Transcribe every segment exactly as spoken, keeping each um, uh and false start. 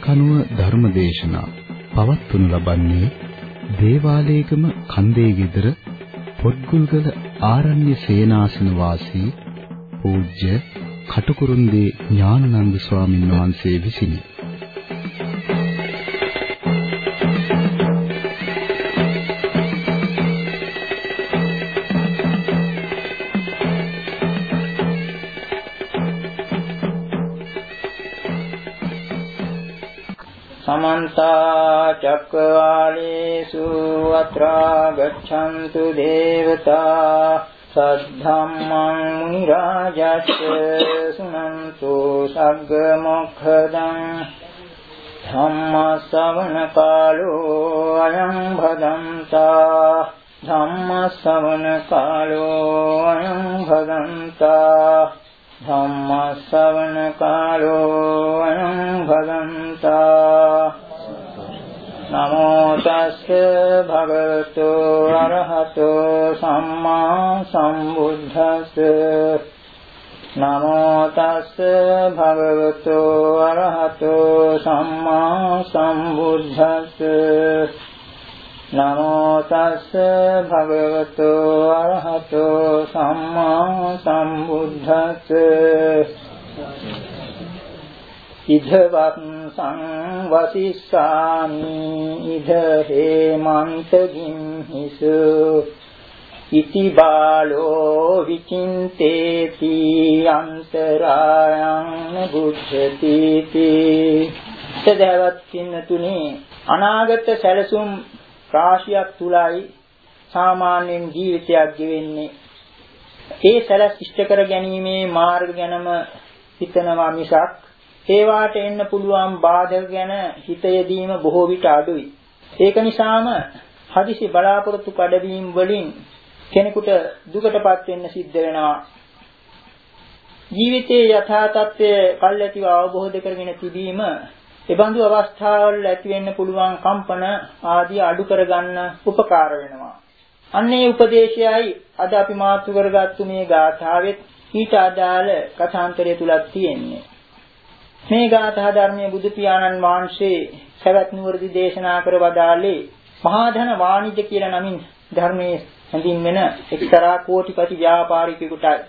කනුව ධර්මදේශනා පවත්වනු ලබන්නේ දේවාලේගම කන්දේ ගෙදර පොත්ගුල්ගල ආරණ්‍ය සේනාසන වාසී පූජ්‍ය කටුකුරුන්දී ඥානানন্দ ස්වාමීන් වහන්සේ විසිනි. समन्ता चक्रवालेषु अत्रा गच्छन्तु देवता सद्धम्मं मुनिराजस्य सुनन्तु सग्गमोक्षदं धम्मश्रवणकालो अयं भदन्ता धम्मश्रवणकालो अयं भदन्ता धम्मश्रवणकालो अयं भदन्ता नमो तस्से भगवतो अरहतो सम्मा सम्बुद्धस्से नमो तस्से भगवतो अरहतो सम्मा सम्बुद्धस्से नमो तस्से भगवतो अरहतो सम्मा सम्बुद्धस्से इधवत् संवसिष्यामि इध हेमन्तगिंहिषु इति बालो विचिन्तेति अन्तरायं न बुध्यतीति සදහවත් පින්නතුනි අනාගත සැලසුම් රාශියක් තුලයි සාමාන්‍යයෙන් ජීවිතයක් ගෙවෙන්නේ. ඒ සැලස් ඉෂ්ට කර ගැනීමේ මාර්ග ගැනම හිතනවා මිසක් ඒවාට එන්න පුළුවන් බාධක ගැන හිත යෙදීම බොහෝ විට අඩුයි. ඒක නිසාම හදිසි බලාපොරොත්තු කඩවීම වලින් කෙනෙකුට දුකටපත් වෙන්න සිද්ධ වෙනවා. ජීවිතයේ යථා තත්ත්වය කල්ැතිව අවබෝධ කරගෙන තිබීම එබඳු අවස්ථාවල ඇති වෙන්න පුළුවන් කම්පන ආදී අඩු කරගන්න උපකාර වෙනවා. අන්නේ උපදේශයයි අද අපි මාතෘ කරගත්තු මේ ගාථාවෙත් ඊට අදාළ කථාන්තරය තුලක් තියෙන්නේ. මේ ගාථා ධර්මයේ බුදු පියාණන් වහන්සේ සවැත් නුවරදී දේශනා කර වදාළේ මහා ධන වාණිජ්‍ය කියලා නමින් ධර්මයේ හැඳින්වෙන එක්තරා කෝටිපති ව්‍යාපාරිකයෙකුටයි.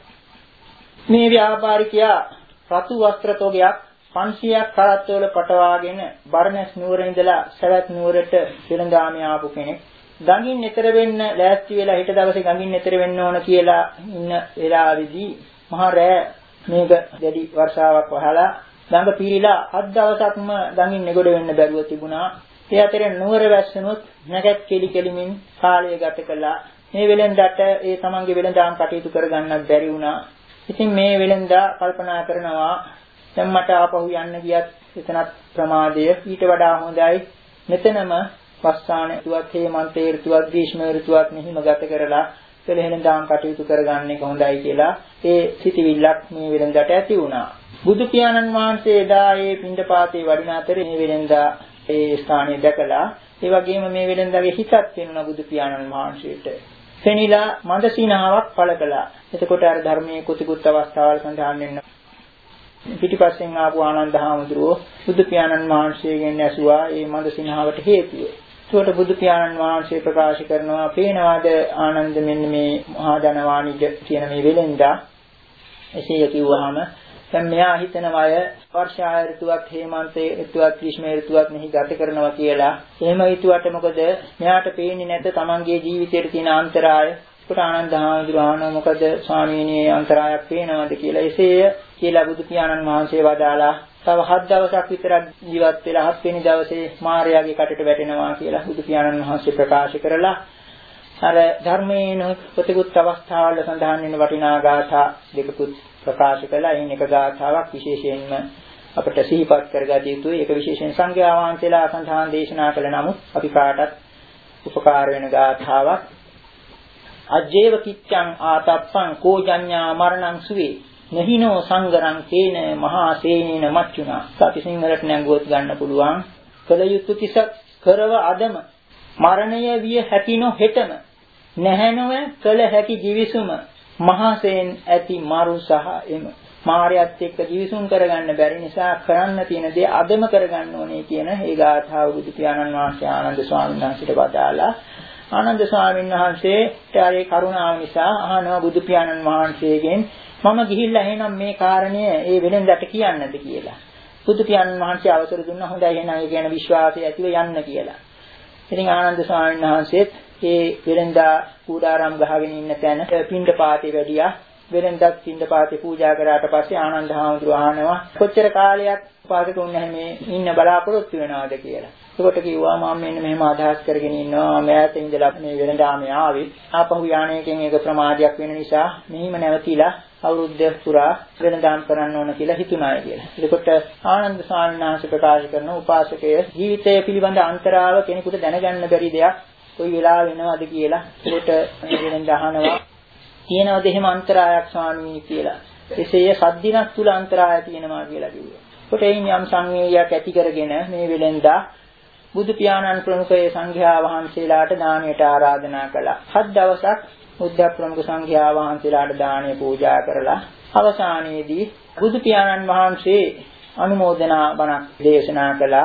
මේ ව්‍යාපාරිකයා රතු වස්ත්‍ර තොගයක් පන්සියයක් කරත්තවල පටවාගෙන බරණැස් නුවර ඉඳලා සවැත් නුවරට පිළඳාමේ ආපු කෙනෙක්. ගඟින් එතර වෙන්න ලෑස්ති වෙලා හිට දවසේ ගඟින් එතර වෙන්න ඕන කියලා ඉන්න වෙලාවේදී මහා රෑ මේක දැඩි වර්ෂාවක් වහලා ගඟ පීරිලා හත් දවසක්ම ගඟින් නෙගොඩ වෙන්න බැරුව තිබුණා. ඒ අතරේ නුවර වැස්සනොත් නැගත් කෙලි කෙලිමින් කාලය ගත කළා. මේ වෙලෙන්දට ඒ තමන්ගේ වෙලෙන්දාම් කටයුතු කරගන්නත් බැරි වුණා. ඉතින් මේ වෙලෙන්දා කල්පනා කරනවා දැන් මට ආපහු යන්න ගියත් එතනත් ප්‍රමාදය ඊට වඩා හොඳයි. මෙතනම වස්සාන ඍතුවත් හේමන්ත ඍතුවත් ග්‍රීෂ්ම ඍතුවත් මෙහිම ගත කරලා පෙළහෙනදාම් කටයුතු කරගන්න එක හොඳයි කියලා ඒ සිටිවිල්ලක් මේ වෙලෙන්දට ඇති වුණා. බුදු පියාණන් වහන්සේ එදා ඒ පිණ්ඩපාතේ වඩින අතරේ මේ වෙලෙන්දා ඒ ස්ථානය දැකලා ඒ වගේම මේ වෙලෙන්දාගේ හිතත් වෙනුණා බුදු පියාණන් වහන්සේට. සෙනිලා මන්දසීනාවක් පළ කළා. එතකොට අර ධර්මයේ කුතිකුත් අවස්ථාවල් සඳහන් වෙන පිටිපස්සෙන් ආපු ආනන්ද හාමුදුරුවෝ බුදු පියාණන් වහන්සේගෙන් ඇසුවා මේ මන්දසීනාවට හේතුව. ඒකට බුදු පියාණන් වහන්සේ ප්‍රකාශ කරනවා පේනවාද ආනන්ද මෙන්න මේ මහා ධනවාණිජ කියන මේ වෙලෙන්දා එසේ කිව්වහම දැන් මෙයා හිතනවා අය වර්ෂා ඍතුවත් හේමන්ත ඍතුවත් ග්‍රීෂ්ම ඍතුවත් මෙහි ගත කරනවා කියලා. එහෙම හිතුවට මොකද මෙයාට පේන්නේ නැද්ද තමන්ගේ ජීවිතයේ තියෙන අන්තරාය? ඒකට ආනන්ද හාමුදුරුවෝ මොකද ස්වාමීනි අන්තරායක් පේනවද කියලා. එසේය කියලා බුදු පියාණන් වහන්සේ වදාලා තව හත් දවසක් විතරක් ජීවත් වෙලා හත් වෙනි දවසේ මාර්යාගේ කටට වැටෙනවා කියලා බුදු පියාණන් වහන්සේ ප්‍රකාශ කරලා අර ධර්මයේ ප්‍රතිගුත් අවස්ථාවල සඳහන් වෙන වටිනා ගාථා දෙකකුත් ප්‍රකාශ කළා. එයින් එක ගාථාවක් විශේෂයෙන්ම අපට සිහිපත් කරගත යුතුයි. ඒක විශේෂයෙන් සංඝයා වහන්සේලා සඳහන් දේශනා කළ නමුත් අපි කාටත් උපකාර වෙන ගාථාවක්. අජ්ජේව කිච්ඡං ආතප්පං කෝජඤ්ඤා මරණං සුවේ නහිනෝ සංගරං කේන මහා සේනේන මච්චුනා. අපි සිංහලට නැංගුවොත් ගන්න පුළුවන්. කල යුතු කිස කරව අදම මරණය විය හැකි නොහෙතම නැහැනොව කල හැකි givisuma මහසෙන් ඇති මරු සහ එම. මායයත් එක්ක ජීවිසුම් කරගන්න බැරි නිසා කරන්න තියෙන දේ අදම කරගන්න ඕනේ කියන ඒ ගාථාව බුදු පියාණන් වහන්සේ ආනන්ද ස්වාමීන් වහන්සේට වදාලා ආනන්ද ස්වාමීන් වහන්සේට ආයේ කරුණාව නිසා අහනවා බුදු පියාණන් වහන්සේගෙන් මම ගිහිල්ලා එහෙනම් මේ කාරණය ඒ වෙලෙන්දට කියන්නද කියලා. බුදු පියාණන් වහන්සේ අවසර දුන්නා හොඳයි එහෙනම් ඒ කියන විශ්වාසය ඇතිව යන්න කියලා. ඉතින් ආනන්ද ස්වාමීන් වහන්සේත් ඒ වෙලෙන්දා කූඩාරම් ගහගෙන ඉන්න තැන පින්ඩ පාතේ වැඩියා. වෙලෙන්දත් පින්ඩ පාතේ පූජා කරාට පස්සේ ආනන්ද හාමුදුරුවෝ අහනවා කොච්චර කාලයක් පාදකුන් නැහැ මේ ඉන්න බලාපොරොත්තු වෙනවද කියලා. ඒකට කිව්වා මම මෙන්න මෙහෙම අදහස් කරගෙන ඉන්නවා මම ඈත ඉඳලා මේ වෙලඳාම ආවේ. ආපහු යානයකින් ඒක ප්‍රමාදයක් වෙන නිසා මෙහිම නැවතිලා අවුරුද්ද පුරා වෙලඳාම් කරන්න ඕන කියලා හිතුණාය කියලා. ඒකට ආනන්ද ස්වාමීන් වහන්සේ ප්‍රකාශ කරන උපාසකය ජීවිතය පිළිබඳ අන්තරාව කෙනෙකුට දැනගන්න බැරි දෙයක් කොයි වෙලාව වෙනවද කියලා. ඒකට මේ වෙලඳ අහනවා තියෙනවද එහෙම අන්තරායක් ස්වාමීනි කියලා. එසේය සද්දිනක් තුල අන්තරාය තියෙනවා කියලා කිව්වා. ඒකට එයින් යම් සංවේගයක් ඇති කරගෙන මේ වෙලෙන්දා බුදු පියාණන් ප්‍රමුඛයේ සංඝයා වහන්සේලාට දානයට ආරාධනා කළා. හත් දවසක් බුද්ධ ප්‍රමුඛ සංඝයා වහන්සේලාට දානය පූජා කරලා අවසානයේදී බුදු පියාණන් වහන්සේ අනුමෝදනා බණක් දේශනා කළා.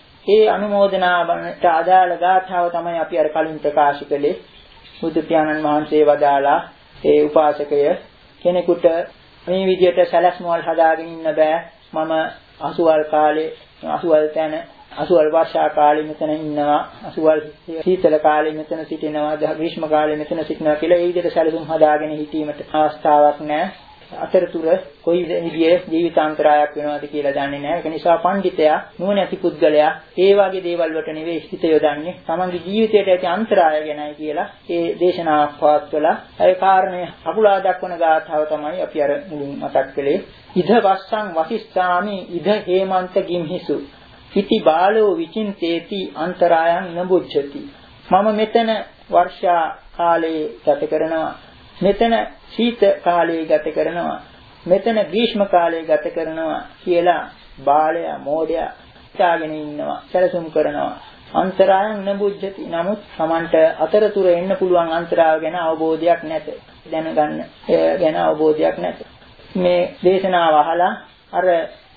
ඒ අනුමෝදනා බණට අදාළ ගාථාව තමයි අපි අර කලින් ප්‍රකාශ කළේ. බුදු පියාණන් වහන්සේ වදාලා ඒ උපාසකය කෙනෙකුට මේ විදිහට සැලැස්මවල් හදාගෙන ඉන්න බෑ. මම අසුවල් කාලේ අසුවල් තැන අසුවල් වර්ෂා කාලේ මෙතන ඉන්නවා. අසුවල් සීතල කාලේ මෙතන සිටිනවා. ග්‍රීෂ්ම කාලේ මෙතන සිටිනවා කියලා ඒ විදිහට සැලසුම් හදාගෙන හිටීමට අවස්ථාවක් නැහැ. අතරතුර කොයි විදිහේ ජීවිතාන්තරයක් වෙනවද කියලා දන්නේ නැහැ. ඒක නිසා පඬිතයා නුවණැති පුද්ගලයා ඒ වගේ දේවල් වලට නෙවෙයි හිත යොදන්නේ. තමන්ගේ ජීවිතයට ඇති අන්තරාය ගැනයි කියලා ඒ දේශනාවක් පවත්වලා ඒ කාරණේ අකුලා දක්වන ගාථාව තමයි අපි අර මුලින් මතක් කළේ. ඉද වස්සං වසිස්සාමි ඉද හේමන්ත ගිම්හිසු ඉති බාලෝ විචින්තේති අන්තරායන් නබුච්ඡති. මම මෙතන වර්ෂා කාලේ ගත කරනවා. මෙතන සීත කාලය ගත කරනවා මෙතන ග්‍රීෂ්ම කාලය ගත කරනවා කියලා බාලයා මෝඩයා හිතාගෙන ඉන්නවා සැලසුම් කරනවා අන්තරායන් නබුද්ධති. නමුත් Tamanට අතරතුර එන්න පුළුවන් අන්තරාව ගැන අවබෝධයක් නැත. දැනගන්න ගැන අවබෝධයක් නැත. මේ දේශනාව අහලා අර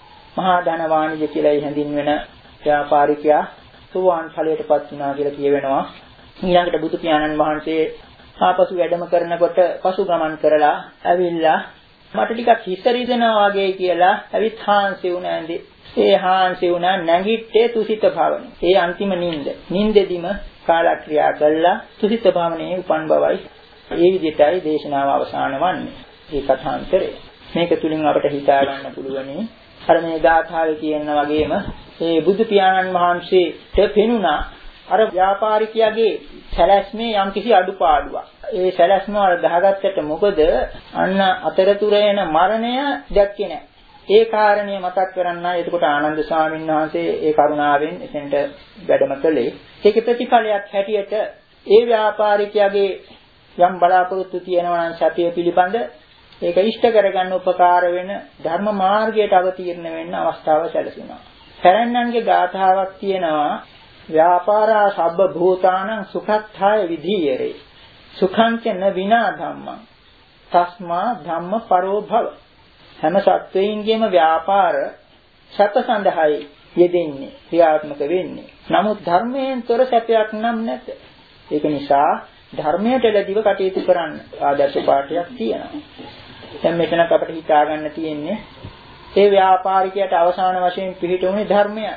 මහා ධන වාණිජ කියලා හැඳින්වෙන ව්‍යාපාරිකයා සෝවාන් ඵලයටපත් වුණා කියලා කියවෙනවා. ඊළඟට බුදු පියාණන් වහන්සේ ආපසු වැඩම කරනකොට පසු ගමන් කරලා ඇවිල්ලා මට ටිකක් හිස රිදෙනවා වගේ කියලා ඇවිත් හාන්සි වුණාන්දි. ඒ හාන්සි වුණා නැගිට්ටේ තුසිත භවනේ. ඒ අන්තිම නිින්ද. නිින්දෙදිම කාලක්‍රියා කළා තුසිත භවනේ උපන් බවයි. ඒ විදිහටයි දේශනාව අවසන් වන්නේ. මේ කථාන්තරය. මේක තුලින් අපට හිතා ගන්න පුළුවනි අර මේ ගාථාවේ කියන වගේම මේ බුදු පියාණන් වහන්සේට පෙනුණා අර ව්‍යාපාරිකයාගේ සැලැස්මේ යම්කිසි අඩුපාඩුවක්. ඒ සැලැස්ම වල ගහගත්තට මොකද අන්න අතරතුර එන මරණය දැක්කේ නැහැ. ඒ කාරණිය මතක් කරන්නයි එතකොට ආනන්ද ස්වාමීන් වහන්සේ ඒ කරුණාවෙන් එතෙන්ට වැඩම කළේ. ඒකේ ප්‍රතිඵලයක් හැටියට ඒ ව්‍යාපාරිකයාගේ යම් බලාපොරොත්තු තියෙනවා නම් සතිය පිළිබඳ ඒක ඉෂ්ට කරගන්න උපකාර වෙන ධර්ම මාර්ගයට අවතීර්ණ වෙන්න අවස්ථාව සැලසුණා. පැරණන්ගේ ගාථාවක් තියෙනවා ව්‍යාපාරා සබ්බ භූතානං සුඛත්ථාය විධීයරේ සුඛංච න විනා ධම්මං තස්මා ධම්ම පරෝ භව. හැම සත්වයින්ගේම ව්‍යාපාර සැප සඳහායි යෙදෙන්නේ ක්‍රියාත්මක වෙන්නේ. නමුත් ධර්මයෙන් තොර සැපයක් නම් නැත. ඒක නිසා ධර්මයට ලැබිව කටයුතු කරන්න ආදර්ශ පාඩයක් තියෙනවා. දැන් මෙතන අපිට හිතා ගන්න තියෙන්නේ ඒ ව්‍යාපාරිකයට අවසාන වශයෙන් පිළිතුරුනේ ධර්මයයි.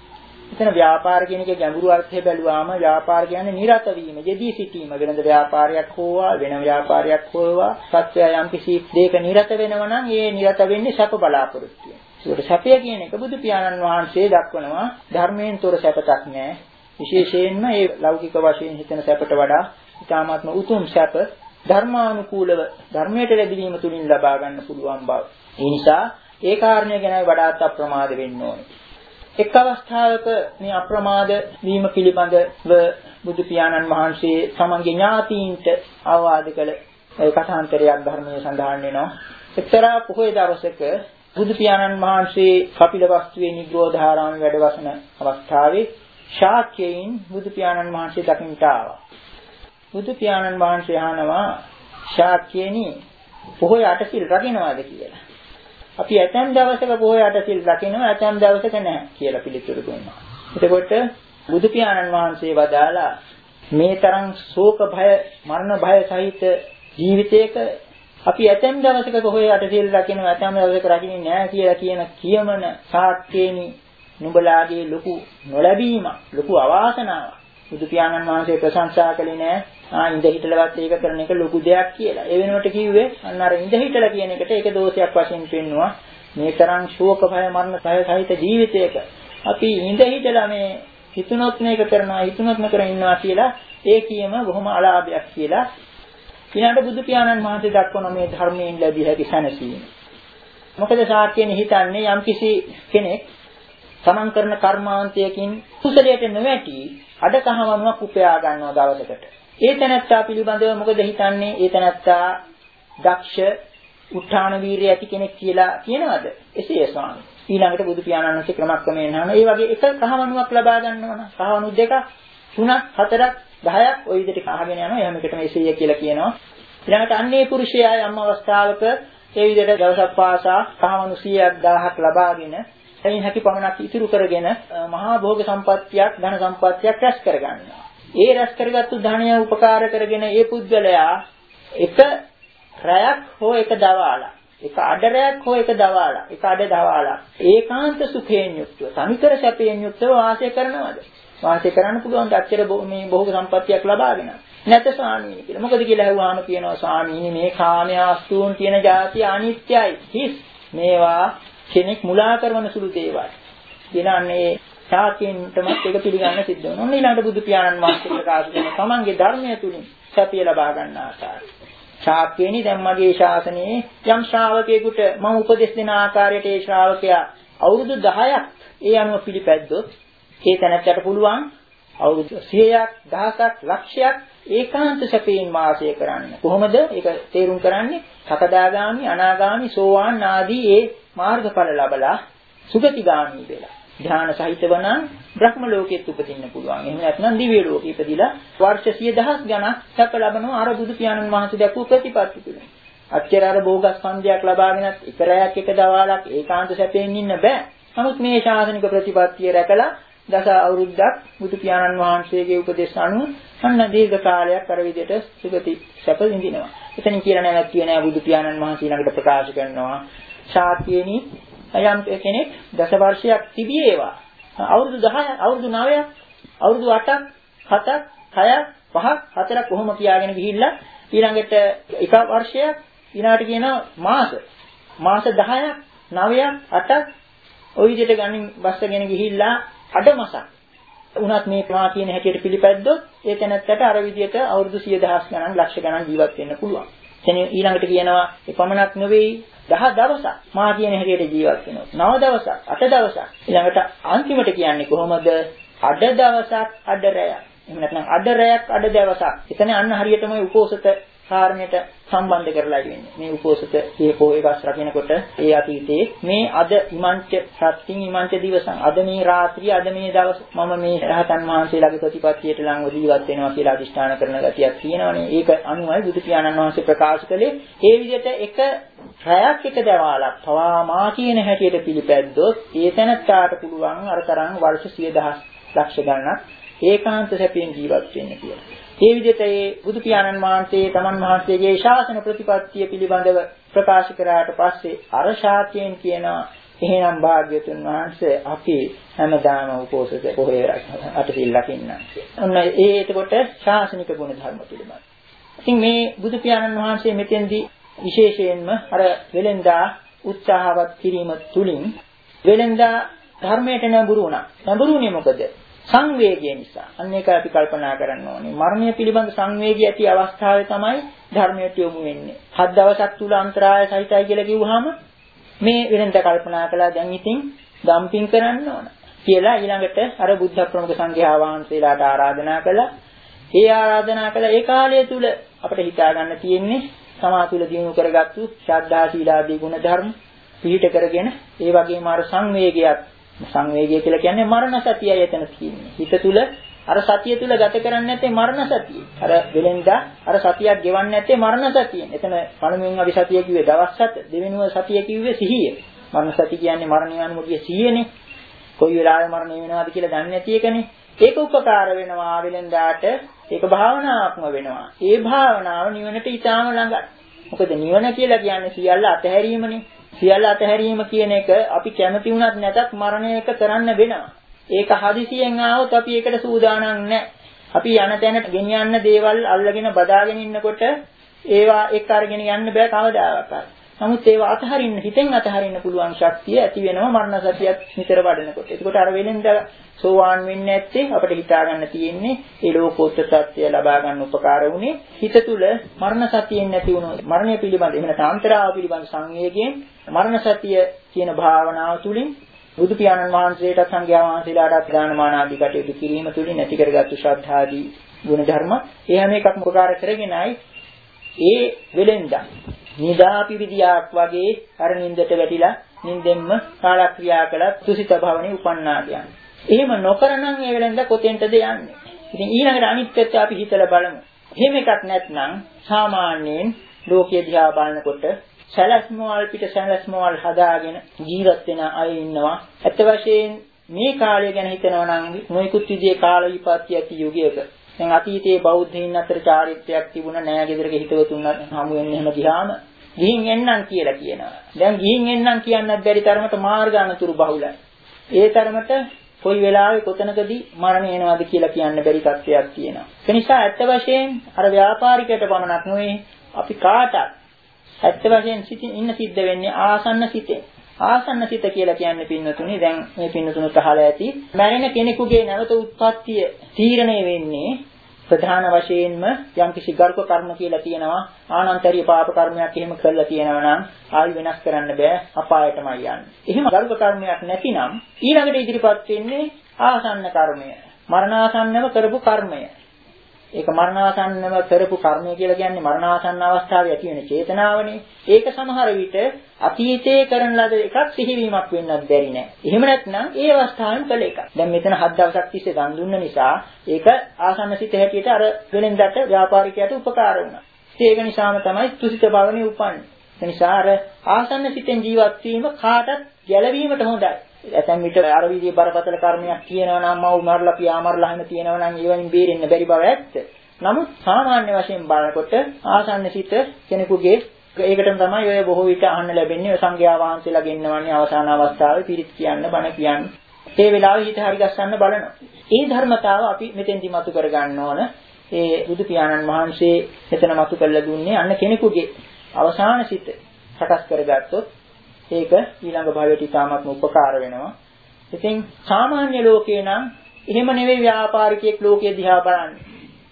එතන ව්‍යාපාර කියන එකේ ගැඹුරු අර්ථය බැලුවාම ව්‍යාපාර කියන්නේ නිරත වීම, යෙදී සිටීම. වෙනද ව්‍යාපාරයක් හෝවා වෙන ව්‍යාපාරයක් හෝවා සත්‍යය යම් කිසි දෙයක නිරත වෙනවා නම් ඒ නිරත වෙන්නේ සැප බලාපොරොත්තුවෙන්. ඒකට සැපය කියන එක බුදු පියාණන් වහන්සේ දක්වනවා ධර්මයෙන් තොර සැපයක් නැහැ. විශේෂයෙන්ම මේ ලෞකික වශයෙන් හිතන සැපට වඩා ඊටාත්ම උතුම් සැප ධර්මානුකූලව ධර්මයට ලැබීම තුලින් ලබා ගන්න පුළුවන් බව. ඒ නිසා ඒ කාරණය ගැන වඩාත් අප්‍රමාද වෙන්න ඕනේ. එක් අවස්ථාවක මේ අප්‍රමාද වීම පිළිබඳව බුදු පියාණන් වහන්සේ සමන්ගේ ඥාතීන්ට අවවාද කළ ඒ කථාන්තරයක් ධර්මයේ සඳහන් වෙනවා. එක්තරා පොහොය දවසක බුදු පියාණන් වහන්සේ කපිලවස්තුවේ නිග්‍රෝධාරාමයේ වැඩවසන අවස්ථාවේ ශාක්‍යයින් බුදු පියාණන් වහන්සේ දකින්නට ආවා. බුදු පියාණන් වහන්සේ අහනවා ශාක්‍යයනි පොහොය අටසිල් රකින්නවාද කියලා. අපි ඇතැම් දවසක පොහොය අටසිල් රකින්නවා ඇතැම් දවසක නැහැ කියලා පිළිතුරු දුන්නා. එතකොට බුදු පියාණන් වහන්සේ වදාලා මේ තරම් ශෝක භය මරණ භය සහිත ජීවිතයක අපි ඇතැම් දවසක පොහොය අටසිල් රකින්නවා ඇතැම් දවසක රකින්නේ නැහැ කියලා කියන කියමන සාක්කේනි නුඹලාගේ ලොකු නොලැබීම ලොකු අවාසනාවක්. බුදු පියාණන් වහන්සේ ප්‍රශංසා කළේ නෑ ආ ඉඳ හිටලවත් ඒක කරන එක ලොකු දෙයක් කියලා. ඒ වෙනුවට කිව්වේ අන්න අර ඉඳ හිටලා කියන එකට ඒක දෝෂයක් වශයෙන් පෙන්නවා. මේ තරම් ශෝක භය මරණ සහිත ජීවිතයක අපි ඉඳ හිටලා මේ හිතුනොත් මේක කරනවා හිතුනොත් නොකර ඉන්නවා කියලා ඒ කියම බොහොම අලාභයක් කියලා. ඊළඟට බුදු පියාණන් වහන්සේ දක්වන මේ ධර්මයෙන් ලැබිය හැකි සැනසීම. මොකද ශාක්‍යයෙන් හිතන්නේ යම්කිසි කෙනෙක් තමන් කරන කර්මාන්තයකින් කුසලයට නොවැටි අඩකහවණුවක් උපයා ගන්නවා දවසකට. ඒ තැනත්තා පිළිබඳව මොකද හිතන්නේ? ඒ තැනත්තා දක්ෂ උත්හාන වීරිය ඇති කෙනෙක් කියලා කියනවද? එසේ ස්වාමී. ඊළඟට බුදු පියාණන් වහන්සේ ක්‍රමක්‍රමයෙන් අහනවා. ඒ වගේ එක කහවණුවක් ලබා ගන්නවනම් කහවණු දෙකක්, තුනක්, හතරක්, දහයක් ওই විදිහට අහගෙන යනවා. එහෙනම් එකට මේසෙය කියලා කියනවා. ඊළඟට අන්නේ පුරුෂයා යම් අවස්ථාවක ඒ විදිහට දවසක් පාසා කහවණු සියයක් දහයක් ලබාගෙන එයින් හැකි පමණක් ඉතුරු කරගෙන මහා භෝග සම්පත්තියක් ධන සම්පත්තියක් රැස් කරගන්නවා. ඒ රැස් කරගත්තු ධනය උපකාර කරගෙන ඒ පුද්ගලයා එක රැයක් හෝ එක දවාලා එක අඩරයක් හෝ එක දවාලා එක අඩ දවාලා ඒකාන්ත සුඛයෙන් යුක්තව සමිතර සැපයෙන් යුක්තව වාසය කරනවද? වාසය කරන්න පුළුවන් දැක්තර මේ භෝග සම්පත්තියක් ලබාගෙන. නැත ස්වාමීනි කියලා. මොකද කියලා ඇහුවාම කියනවා ස්වාමීනි මේ කාමයේ වස්තුන් කියන જાතිය අනිත්‍යයි. හිස් මේවා කෙනෙක් මුලා කරන සුළු දේවල්. දිනන්නේ ශාක්‍යයන්ටමත් ඒක පිළිගන්න සිද්ධ වෙනවා. ඔන්න ඊළඟට බුදු පියාණන් වහන්සේ ප්‍රකාශ කරන තමන්ගේ ධර්මය තුලින් සැපය ලබා ගන්න ආකාරය. ශාක්‍යයනි දැන් මගේ ශාසනයේ යම් ශ්‍රාවකයෙකුට මම උපදෙස් දෙන ආකාරයට ඒ ශ්‍රාවකයා අවුරුදු දහයක් ඒ අනුව පිළිපැද්දොත් ඒ තැනට පුළුවන් අවුරුදු සියයක්, දහසක්, ලක්ෂයක් ඒකාන්ත සැපයෙන් වාසය කරන්න. කොහොමද ඒක තේරුම් කරන්නේ? සකදාගාමි, අනාගාමි, සෝවාන් ආදී ඒ මාර්ගඵල ලැබලා සුගතිගාමී වෙලා ධ්‍යාන සහිතව නම් බ්‍රහ්ම ලෝකෙත් උපදින්න පුළුවන්. එහෙම නැත්නම් දිව්‍ය ලෝකෙ ඉපදිලා වර්ෂ සිය දහස් ගණන් සැප ලබනවා අර බුදු පියාණන් වහන්සේ දක්වපු ප්‍රතිපත්ති තුල. අච්චර අර භෝගස්කන්ධයක් ලබාගෙනත් එක රැයක් එක දවාලක් ඒකාන්ත සැපයෙන් ඉන්න බෑ. නමුත් මේ ශාසනික ප්‍රතිපත්තිය රැකලා දස අවුරුද්දක් බුදු පියාණන් වහන්සේගේ උපදේශ අනුව අන්න දීර්ඝ කාලයක් අර විදිහට සුගති සැප විඳිනවා. එතනින් කියලා නැවැත්තිය නෑ බුදු පියාණන් වහන්සේ ළඟට ප්‍රකාශ කරනවා ශාක්‍යයනි යම් කෙනෙක් දස වර්ෂයක් තිබියේවා අවුරුදු දහය අවුරුදු නවයක් අවුරුදු අටක් හතක් හයක් පහක් හතරක් කොහොම පියාගෙන ගිහිල්ලා ඊළඟට එක වර්ෂයක් ඊළාට කියනවා මාස මාස දහයක් නවයක් අටක් ওই විදිහට ගණන් බස්සගෙන ගිහිල්ලා අඩමසක් උනත් මේ ප්‍රමා කියන හැටියට පිළිපැද්දොත් ඒ තැනත්තට අර විදිහට අවුරුදු සිය දහස් ගණන් ලක්ෂ ගණන් ජීවත් වෙන්න පුළුවන්. එතන ඊළඟට කියනවා ඒ පමණක් නෙවෙයි දහ දවසක් මා කියන හැටියට ජීවත් වෙනවා. නව දවසක්, අට දවසක්. ඊළඟට අන්තිමට කියන්නේ කොහොමද? අඩ දවසක්, අඩ රැයක්. එහෙම නැත්නම් අඩ රැයක්, අඩ දවසක්. එතන අන්න හරියටම උපෝසත කාරණයට සම්බන්ධ කරලා ඉන්නේ. මේ උපෝසත මේ පොයේ ගස් රකින්නකොට ඒ අතීතයේ මේ අද ඉමංච සත්‍යින් ඉමංච දිවසන් අද මේ රාත්‍රිය අද මේ දවස් මම මේ රහතන් වහන්සේලාගේ ප්‍රතිපත්තියට ලංව ජීවත් වෙනවා කියලා අදිෂ්ඨාන කරන ගතියක් තියෙනවනේ. ඒක අනුවයි බුදු පියාණන් වහන්සේ ප්‍රකාශ කළේ ඒ විදිහට එක රැයක් එක දවාලක් පවා මා කියන හැටියට පිළිපැද්දොත් ඒ තැනට පුළුවන් අර තරම් වර්ෂ සිය දහස් ලක්ෂ ගණනක් ඒකාන්ත සැපයෙන් ජීවත් වෙන්න කියලා. මේ විදිහට ඒ බුදු පියාණන් වහන්සේ තමන් වහන්සේගේ ශාසන ප්‍රතිපත්තිය පිළිබඳව ප්‍රකාශ කරාට පස්සේ අර ශාක්‍යයන් කියනවා එහෙනම් භාග්‍යතුන් වහන්සේ අපි හැමදාම උපෝසත පොහේ අටසිල් ලකින්න. ඔන්න ඒ එතකොට ශාසනික ගුණ ධර්ම පිළිබඳ. ඉතින් මේ බුදු පියාණන් වහන්සේ මෙතෙන්දී විශේෂයෙන්ම අර වෙලෙන්දා උත්සාහවත් කිරීම තුලින් වෙලෙන්දා ධර්මයට නැඹුරු වුණා. නැඹුරුනේ මොකද? සංවේගය නිසා. අන්න ඒක අපි කල්පනා කරන්න ඕනේ. මරණය පිළිබඳ සංවේගය ඇති අවස්ථාවේ තමයි ධර්මයට යොමු වෙන්නේ. හත් දවසක් තුල අන්තරාය සහිතයි කියලා කිව්වහම මේ වෙනද කල්පනා කළා දැන් ඉතින් දම්පින් කරන්න ඕන කියලා ඊළඟට අර බුද්ධ ප්‍රමුඛ සංඝයා වහන්සේලාට ආරාධනා කළා. ඒ ආරාධනා කළ ඒ කාලය තුල අපිට හිතා ගන්න තියෙන්නේ සමා තුල දිනු කරගත්තු ශ්‍රද්ධා සීලාදී ගුණ ධර්ම පිළිට කරගෙන ඒ වගේම අර සංවේගයක් සංවේගය කියලා කියන්නේ මරණ සතියයි එතන තියෙන්නේ. හිත තුල අර සතිය තුල ගත කරන්නේ නැත්තේ මරණ සතිය. අර වෙලෙන්දා අර සතියක් ගෙවන්නේ නැත්තේ මරණ සතියෙන්. එතන පළමුවෙන් අපි සතිය කිව්වේ දවස් හත, දෙවෙනුව සතිය කිව්වේ සිහිය. මරණ සතිය කියන්නේ මරණය යනුමුගේ සිහියනේ. කොයි වෙලාවෙ මරණය වෙනවද කියලා දන්නේ නැති එකනේ. ඒක උපකාර වෙනවා වෙලෙන්දාට. ඒක භාවනාත්ම වෙනවා. ඒ භාවනාව නිවනට ඊටාම ළඟයි. මොකද නිවන කියලා කියන්නේ සියල්ල අතහැරීමනේ. සියල්ල අතහැරීම කියන එක අපි කැමති වුණත් නැතත් මරණයක කරන්න වෙනවා. ඒක හදිසියෙන් ආවොත් අපි ඒකට සූදානම් නැහැ. අපි යන තැනට ගෙනියන්න දේවල් අල්ලගෙන බදාගෙන ඉන්නකොට ඒවා එක්ක අරගෙන යන්න බෑ කවදාවත්. නමුත් ඒවා අතහරින්න හිතෙන් අතහරින්න පුළුවන් ශක්තිය ඇති වෙනවා මරණ සතියක් නිතර වඩනකොට. ඒකට අර වෙලෙන්ද සෝවාන් වෙන්නේ නැත්තේ අපිට හිතා ගන්න තියෙන්නේ ඒ ලෝකෝත්තර සත්‍ය ලබා ගන්න උපකාර වුණේ හිත තුල මරණ සතියෙන් නැති වුණොත් මරණය පිළිබඳ එහෙම නැත්නම් අන්තරාව පිළිබඳ සංවේගයෙන් මරණ සතිය කියන භාවනාව තුලින් බුදු පියාණන් වහන්සේට සංඝයා වහන්සේලාට දානමාන ආදී කටයුතු කිරීම තුලින් ඇති කරගත්තු ශ්‍රද්ධාදී ගුණ ධර්ම ඒ හැම එකක්ම උපකාර කරගෙනයි ඒ වෙලෙන්දා නිදාපි විදියක් වගේ අර නින්දට වැටිලා නින්දෙන්ම කාලක්‍රියා කළත් සුසිත භවනේ උපන්නා කියන්නේ. එහෙම නොකරනම් ඒ වෙලෙන්ද කොතෙන්ටද යන්නේ? ඉතින් ඊළඟට අනිත් පැත්ත අපි හිතලා බලමු. එහෙම එකක් නැත්නම් සාමාන්‍යයෙන් ලෝකයේ දිහා බලනකොට සැලැස්මවල් පිට සැලැස්මවල් හදාගෙන ජීවත් වෙන අය ඉන්නවා. ඇත්ත වශයෙන් මේ කාලය ගැන හිතනවා නම් නොයෙකුත් විදිහේ කාල විපත්ති ඇති යුගයක. දැන් අතීතයේ බෞද්ධයින් අතර චාරිත්‍රයක් තිබුණා නෑ ගෙදරක හිතවතුන් හමු වෙන්න එහෙම ගියාම ගිහින් එන්නම් කියලා කියනවා. දැන් ගිහින් එන්නම් කියන්නත් බැරි තරමට මාර්ග අනතුරු බහුලයි. ඒ තරමට කොයි වෙලාවෙ කොතනකදී මරණය එනවාද කියලා කියන්න බැරි තත්ත්වයක් තියෙනවා. ඒ නිසා ඇත්ත වශයෙන් අර ව්‍යාපාරිකයට පමණක් නෙවෙයි අපි කාටත් ඇත්ත වශයෙන් සිටින් ඉන්න සිද්ධ වෙන්නේ ආසන්න සිතේ. ආසන්න සිත කියලා කියන්නේ පින්නතුනි දැන් මේ පින්නතුනුත් අහලා ඇති. මැරෙන කෙනෙකුගේ නැවත උත්පත්තිය තීරණය වෙන්නේ ප්‍රධාන වශයෙන්ම යම්කිසි ගර්භ කර්ම කියලා තියෙනවා. ආනන්තරීය පාප කර්මයක් එහෙම කරලා තියෙනවා නම් ආයි වෙනස් කරන්න බෑ අපායටමයි යන්නේ. එහෙම ගර්භ කර්මයක් නැතිනම් ඊළඟට ඉදිරිපත් වෙන්නේ ආසන්න කර්මය. මරණාසන්නව කරපු කර්මය. ඒක මරණාසන්නව කරපු කර්මය කියලා කියන්නේ මරණාසන්න අවස්ථාවේ ඇති වෙන චේතනාවනේ. ඒක සමහර විට අතීතයේ කරන ලද එකක් සිහිවීමක් වෙන්නත් බැරි නෑ. එහෙම නැත්නම් ඒ අවස්ථාවෙන් කළ එකක්. දැන් මෙතන හත් දවසක් තිස්සේ දන් දුන්න නිසා ඒක ආසන්න සිත හැටියට අර වෙලෙන්දට ව්‍යාපාරිකයට උපකාර වුණා. ඒක නිසාම තමයි තුසිත භවනේ උපන්නේ. ඒ නිසා අර ආසන්න සිතෙන් ජීවත් වීම කාටත් ගැළවීමට හොඳයි. ඇතැම් විට අර විදිහේ බරපතල කර්මයක් කියනවා නම් මව මරලා පියා මරලා හැම තියෙනවා නම් ඒවයින් බේරෙන්න බැරි බව ඇත්ත. නමුත් සාමාන්‍ය වශයෙන් බලනකොට ආසන්න සිත කෙනෙකුගේ ඒකටම තමයි ඔය බොහෝ විට අහන්න ලැබෙන්නේ ඔය සංඝයා වහන්සේලා ගෙන්නවන්නේ අවසාන අවස්ථාවේ පිරිත් කියන්න බණ කියන්න. ඒ වෙලාවේ හිත හරි ගස්සන්න බලනවා. ඒ ධර්මතාව අපි මෙතෙන්දි මතු කර ගන්න ඕන. ඒ බුදු පියාණන් වහන්සේ මෙතන මතු කරලා දුන්නේ අන්න කෙනෙකුගේ අවසාන සිත සකස් කරගත්තොත් ඒක ඊළඟ භවයට ඉතාමත්ම උපකාර වෙනවා. ඉතින් සාමාන්‍ය ලෝකේ නම් එහෙම නෙවෙයි ව්‍යාපාරිකයෙක් ලෝකයේ දිහා බලන්නේ.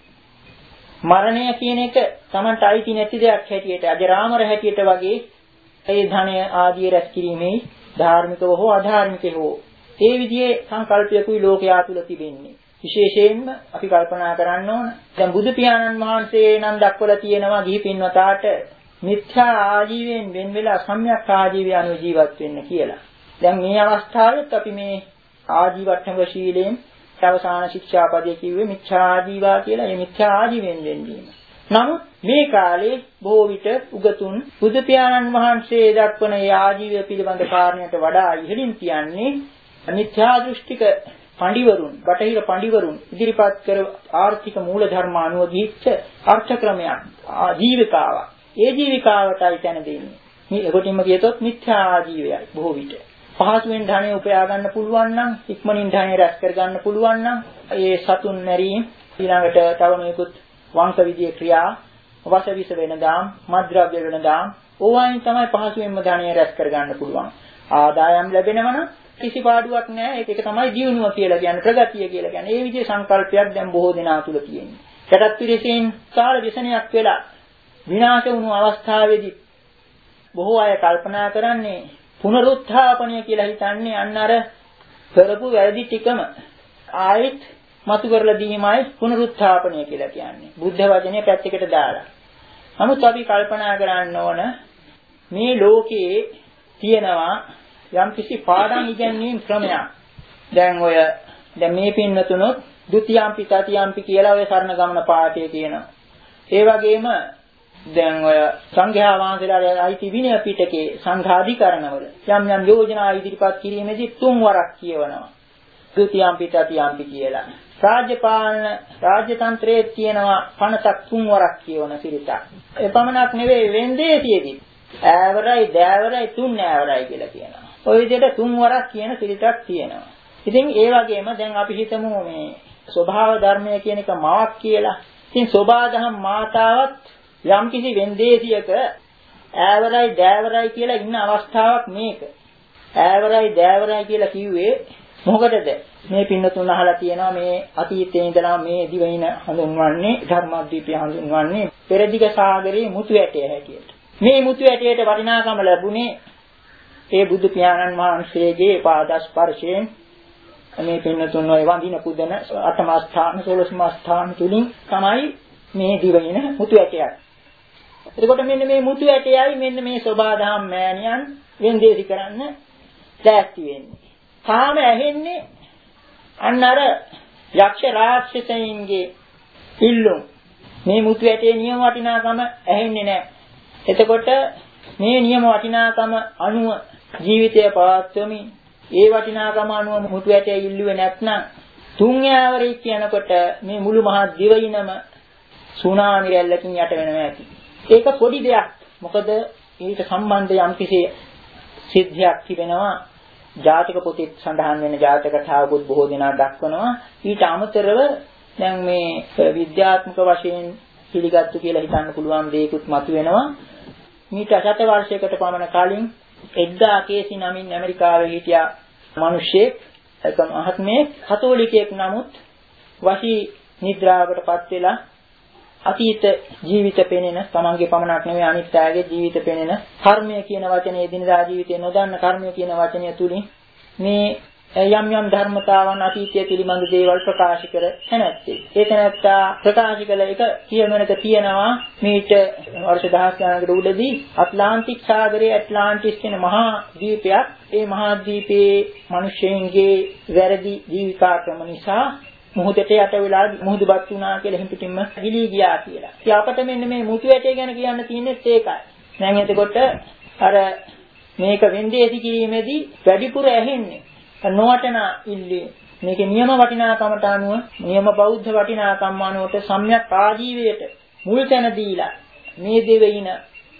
මරණය කියන එක Tamanට අයිති නැති දෙයක් හැටියට අජරාමර හැටියට වගේ ඒ ධනය ආදී රැස් කිරීමේ ධාර්මිකව හෝ අධාර්මිකව හෝ ඒ විදිහේ සංකල්පයකුයි ලෝකයා තුල තිබෙන්නේ. විශේෂයෙන්ම අපි කල්පනා කරන්න ඕන දැන් බුදු පියාණන් වහන්සේ නම් දක්වලා තියෙනවා ගිහි පින්වතාට මිත්‍යා ආජීවයෙන් වෙන් වෙලා සම්‍යක් ආජීවය අනුව ජීවත් වෙන්න කියලා. දැන් මේ අවස්ථාවෙත් අපි මේ ආජීවට්ඨම ශීලයෙන් අවසාන ශික්ෂාපදයේ කිව්වේ මිත්‍යා ආජීවා කියලා. මේ මිත්‍යා ආජීවයෙන් වෙන්වීම. නමුත් මේ කාලේ බොහෝ විට උගතුන් බුදු පියාණන් වහන්සේ දක්වන ඒ ආජීවය පිළිබඳ කාරණයට වඩා ඉහළින් කියන්නේ මිත්‍යා දෘෂ්ටික පඬිවරුන්, බටහිර පඬිවරුන් ඉදිරිපත් කර ආර්ථික මූලධර්ම අනුව දීච්ච අර්ථක්‍රමයක්, ජීවිකාවක්. ඒ ජීවිකාවටයි තැන දෙන්නේ. මේ කොටින්ම කියතොත් මිත්‍යා ආජීවයයි බොහෝ විට. පහසුවෙන් ධනෙ උපයා ගන්න පුළුවන් නම්, ඉක්මනින් ධනෙ රැස් කර ගන්න පුළුවන් නම්, ඒ සතුන් මැරීම ඊළඟට තව මේකුත් වංක විදියේ ක්‍රියා, වසවිස වෙනදාම්, මද්ද්‍රව්‍ය වෙනදාම්, ඕවායින් තමයි පහසුවෙන්ම ධනෙ රැස් කර ගන්න පුළුවන්. ආදායම් ලැබෙනවනම් කිසි පාඩුවක් නැහැ. ඒක තමයි දියුණුව කියලා කියන්නේ, ප්‍රගතිය කියලා කියන්නේ. ඒ විදිහේ සංකල්පයක් දැන් බොහෝ දෙනා තුල තියෙනවා. යටත් පිරිසෙන් කාල විසනයක් වෙලා විනාශ වුණු අවස්ථාවේදී බොහෝ අය කල්පනා කරන්නේ පුනරුත්ථාපනය කියලා හිතන්නේ අන්න අර කරපු වැරදි ටිකම ආයෙත් මතු කරලා දීමයි පුනරුත්ථාපනය කියලා කියන්නේ. බුද්ධ වචනේ පැත්තකට දාලා. නමුත් අපි කල්පනා කරන්න ඕන මේ ලෝකයේ තියෙනවා යම්කිසි පාඩම් ඉගෙනීම් ක්‍රමයක්. දැන් ඔය දැන් මේ පින්නතුනොත් ද්විතියම්පි තතියම්පි කියලා ඔය සරණ ගමන පාඨය කියනවා. ඒ වගේම දැන් ඔය සංඝයා වහන්සේලාගේ අයිති විනය පිටකේ සංඝාධිකරණවල යම් යම් යෝජනා ඉදිරිපත් කිරීමේදී තුන් වරක් කියවනවා. ද්විතියම්පි තතියම්පි කියලා. රාජ්‍ය පාලන රාජ්‍ය තන්ත්‍රයේ තියෙනවා පනතක් තුන් වරක් කියවන සිරිතක්. ඒ පමණක් නෙවෙයි වෙන්දේසියේදී ඈවරයි දෑවරයි තුන් ඈවරයි කියලා කියනවා. ඔය විදිහට තුන් වරක් කියන සිරිතක් තියෙනවා. ඉතින් ඒ වගේම දැන් අපි හිතමු මේ ස්වභාව ධර්මය කියන එක මාවක් කියලා. ඉතින් සෝබාදහම් මාතාවත් යම්කිසි වෙන්දේසියක ඈවරයි දෑවරයි කියලා ඉන්න අවස්ථාවක් මේක. ඈවරයි දෑවරයි කියලා කිව්වේ මොකටද? මේ පින්නතුන් අහලා තියෙනවා මේ අතීතයේ ඉඳලා මේ දිවයින හඳුන්වන්නේ ධර්මද්වීපය හඳුන්වන්නේ පෙරදිග සාගරයේ මුතු ඇටය හැටියට. මේ මුතු ඇටයට වටිනාකම ලැබුණේ ඒ බුදු පියාණන් වහන්සේගේ පාද ස්පර්ශයෙන්. මේ පින්නතුන් ඔය වඳින පුදන අටම ස්ථාන සෝලසම ස්ථාන තුලින් තමයි මේ දිවයින මුතු ඇටයක්. එතකොට මෙන්න මේ මුතු ඇටයයි මෙන්න මේ සෝබාදහම් මෑණියන් වෙන්දේසි කරන්න දැක්ටි වෙන්නේ. තාම ඇහෙන්නේ අන්න අර යක්ෂ රාක්ෂසයින්ගේ ඉල්ලුම්. මේ මුතු ඇටේ නියම වටිනාකම ඇහෙන්නේ නැහැ. එතකොට මේ නියම වටිනාකම අනුව ජීවිතය පවත්වමින් ඒ වටිනාකම අනුව මුතු ඇටේ ඉල්ලුවේ නැත්නම් තුන් යාවරේ කියනකොට මේ මුළු මහත් දිවයිනම සුනාමි රැල්ලකින් යට වෙනවා ඇති. ඒක පොඩි දෙයක්. මොකද ඊට සම්බන්ධ යම් කිසි සිද්ධියක් තිබෙනවා. ජාතක පොතේ සඳහන් වෙන ජාතක කතාවකුත් බොහෝ දෙනා දක්වනවා. ඊට අමතරව දැන් මේ විද්‍යාත්මක වශයෙන් පිළිගත්තු කියලා හිතන්න පුළුවන් දේකුත් මතුවෙනවා. මීට අසත වර්ෂයකට පමණ කලින් එඩ්ගා කේසි නමින් ඇමරිකාවේ හිටියා මිනිහෙක් එක මහත්මයෙක් කතෝලිකයෙක් නමුත් වශී නිද්‍රාවකටපත් වෙලා අතීත ජීවිත පෙනෙන තමන්ගේ පමණක් නෙවෙයි අනිත් අයගේ ජීවිත පෙනෙන කර්මය කියන වචනේ දිනදා ජීවිතේ නොදන්න කර්මය කියන වචනය තුලින් මේ යම් යම් ධර්මතාවන් අතීතය පිළිබඳ දේවල් ප්‍රකාශ කර නැත්තේ. ඒ තැනත්තා ප්‍රකාශ කළ එක කියමනක තියෙනවා මීට වර්ෂ දහස් ගණනකට උඩදී ඇට්ලාන්ටික් සාගරයේ ඇට්ලාන්ටිස් කියන මහා දීපයක්. ඒ මහා දීපේ මිනිසෙයින්ගේ වැරදි ජීවිකාක්‍රම නිසා මුහුදට යට වෙලා මුහුදුපත් වුණා කියලා හිමිටින්ම ගිලී ගියා කියලා. ඉතින් අපට මෙන්න මේ මුතු ඇටේ ගැන කියන්න තියෙන්නේ ඒකයි. දැන් එතකොට අර මේක වෙන්දේසි කිරීමේදී වැඩිපුර ඇහෙන්නේ නොවටන ඉල්ලී මේකේ නියම වටිනාකමට අනුව නියම බෞද්ධ වටිනාකම් අනුවට සම්‍යක් ආජීවයට මුල් තැන දීලා මේ දෙවියන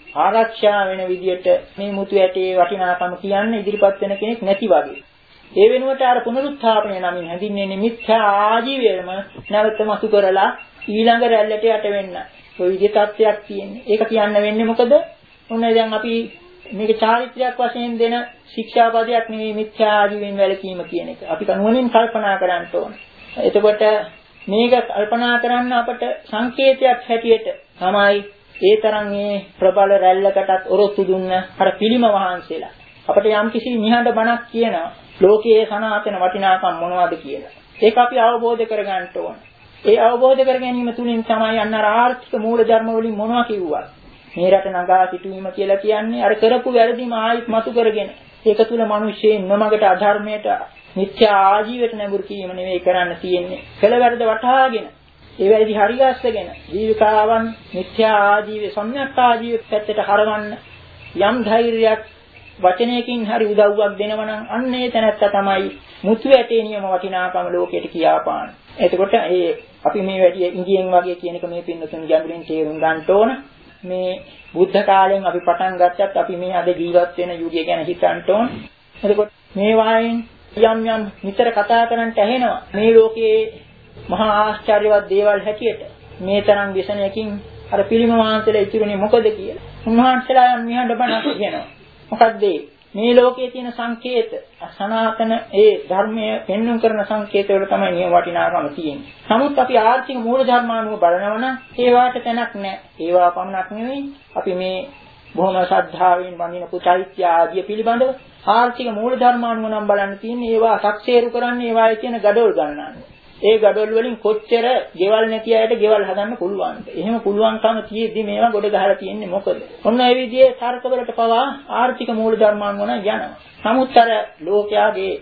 ආරක්ෂා වෙන විදියට මේ මුතු ඇටේ වටිනාකම කියන්නේ ඉදිරිපත් වෙන කෙනෙක් නැති වගේ. ඒ වෙනුවට අර පුනරුත්ථාපනය නමින් හැඳින්වෙන්නේ මිත්‍යා ආජීවයම නැවත මතු කරලා ඊළඟ රැල්ලට යට වෙන්න. ඔය විදිහේ තත්ත්වයක් තියෙන්නේ. ඒක කියන්න වෙන්නේ මොකද? ඔන්න දැන් අපි මේක චාරිත්‍රාක් වශයෙන් දෙන ශික්ෂාපදයක් නෙවෙයි මිත්‍යා ආජීවයෙන් වැළකීම කියන එක. අපි කනුවණින් කල්පනා කරන්න ඕන. එතකොට මේක කල්පනා කරන්න අපට සංකේතයක් හැටියට තමයි ඒ තරම් මේ ප්‍රබල රැල්ලකටත් ඔරොත්තු දුන්න අර පිළිම වහන්සේලා. අපට යම්කිසි නිහඬ බණක් කියනවා. ලෝකයේ සනාතන වටිනාකම් මොනවද කියලා. ඒක අපි අවබෝධ කරගන්න ඕන. ඒ අවබෝධ කර ගැනීම තුලින් තමයි අන්න ආර්ථික මූල ධර්ම වලින් මොනවා කිව්වා. මේ රට නගා සිටීම කියලා කියන්නේ අර කරපු වැරදිම ආයිත් මතු කරගෙන ඒක තුල මිනිස්සේ නොමගට අධර්මයට මිත්‍යා ආජීවයට නැඹුරු කිරීම නෙවෙයි කරන්න තියෙන්නේ. කළ වැරද්ද වටහාගෙන ඒ වැරදි හරියස්සගෙන ජීවිකාවන් මිත්‍යා ආජීවයේ සම්‍යක් ආජීවයේ පැත්තට හරවන්න යම් ධෛර්යයක් වචනයකින් හරි උදව්වක් දෙනවා නම් අන්න ඒ තැනත්තා තමයි මුතු ඇටේ නියම වටිනාකම ලෝකයට කියාපාන. එතකොට ඒ අපි මේ වැඩි ඉංග්‍රීසියෙන් වගේ කියන එක මේ පින්නතුන් ගැඹුරින් තේරුම් ගන්න ඕන. මේ බුද්ධ කාලයෙන් අපි පටන් ගත්තත් අපි මේ අද ජීවත් වෙන යුගය ගැන හිතන්න ඕන. එතකොට මේ වායෙන් යම් යම් නිතර කතා කරන්නට ඇහෙනවා. මේ ලෝකයේ මහා ආශ්චර්යවත් දේවල් හැටියට මේ තරම් විසනයකින් අර පිළිම වහන්සේලා ඉතුරුනේ මොකද කියලා. උන්වහන්සේලා යම් නිහඬ බණක් කියනවා. මොකද්ද මේ ලෝකයේ තියෙන සංකේත සනාතන ඒ ධර්මයේ පෙන්වුම් කරන සංකේත වල තමයි නියම වටිනාකම තියෙන්නේ. නමුත් අපි ආර්ථික මූල ධර්මානුව බලනවනම් ඒවාට තැනක් නැහැ. ඒවා පමණක් නෙවෙයි අපි මේ බොහොම ශ්‍රද්ධාවෙන් වඳින පුචෛත්‍ය ආදී පිළිබඳව ආර්ථික මූල ධර්මානුව නම් බලන්න තියෙන්නේ ඒවා සක්සේරු කරන්නේ ඒවායේ තියෙන gadol ගන්නන්නේ. ඒ gadol වලින් කොච්චර ගෙවල් නැති අයට ගෙවල් හදන්න පුළුවන්ද? එහෙම පුළුවන්කම තියෙද්දි මේවා ගොඩ ගහලා තියෙන්නේ මොකද? ඔන්න ඒ විදිහේ තර්කවලට පවා ආර්ථික මූල ධර්මානුව නම් යනවා. නමුත් අර ලෝකයාගේ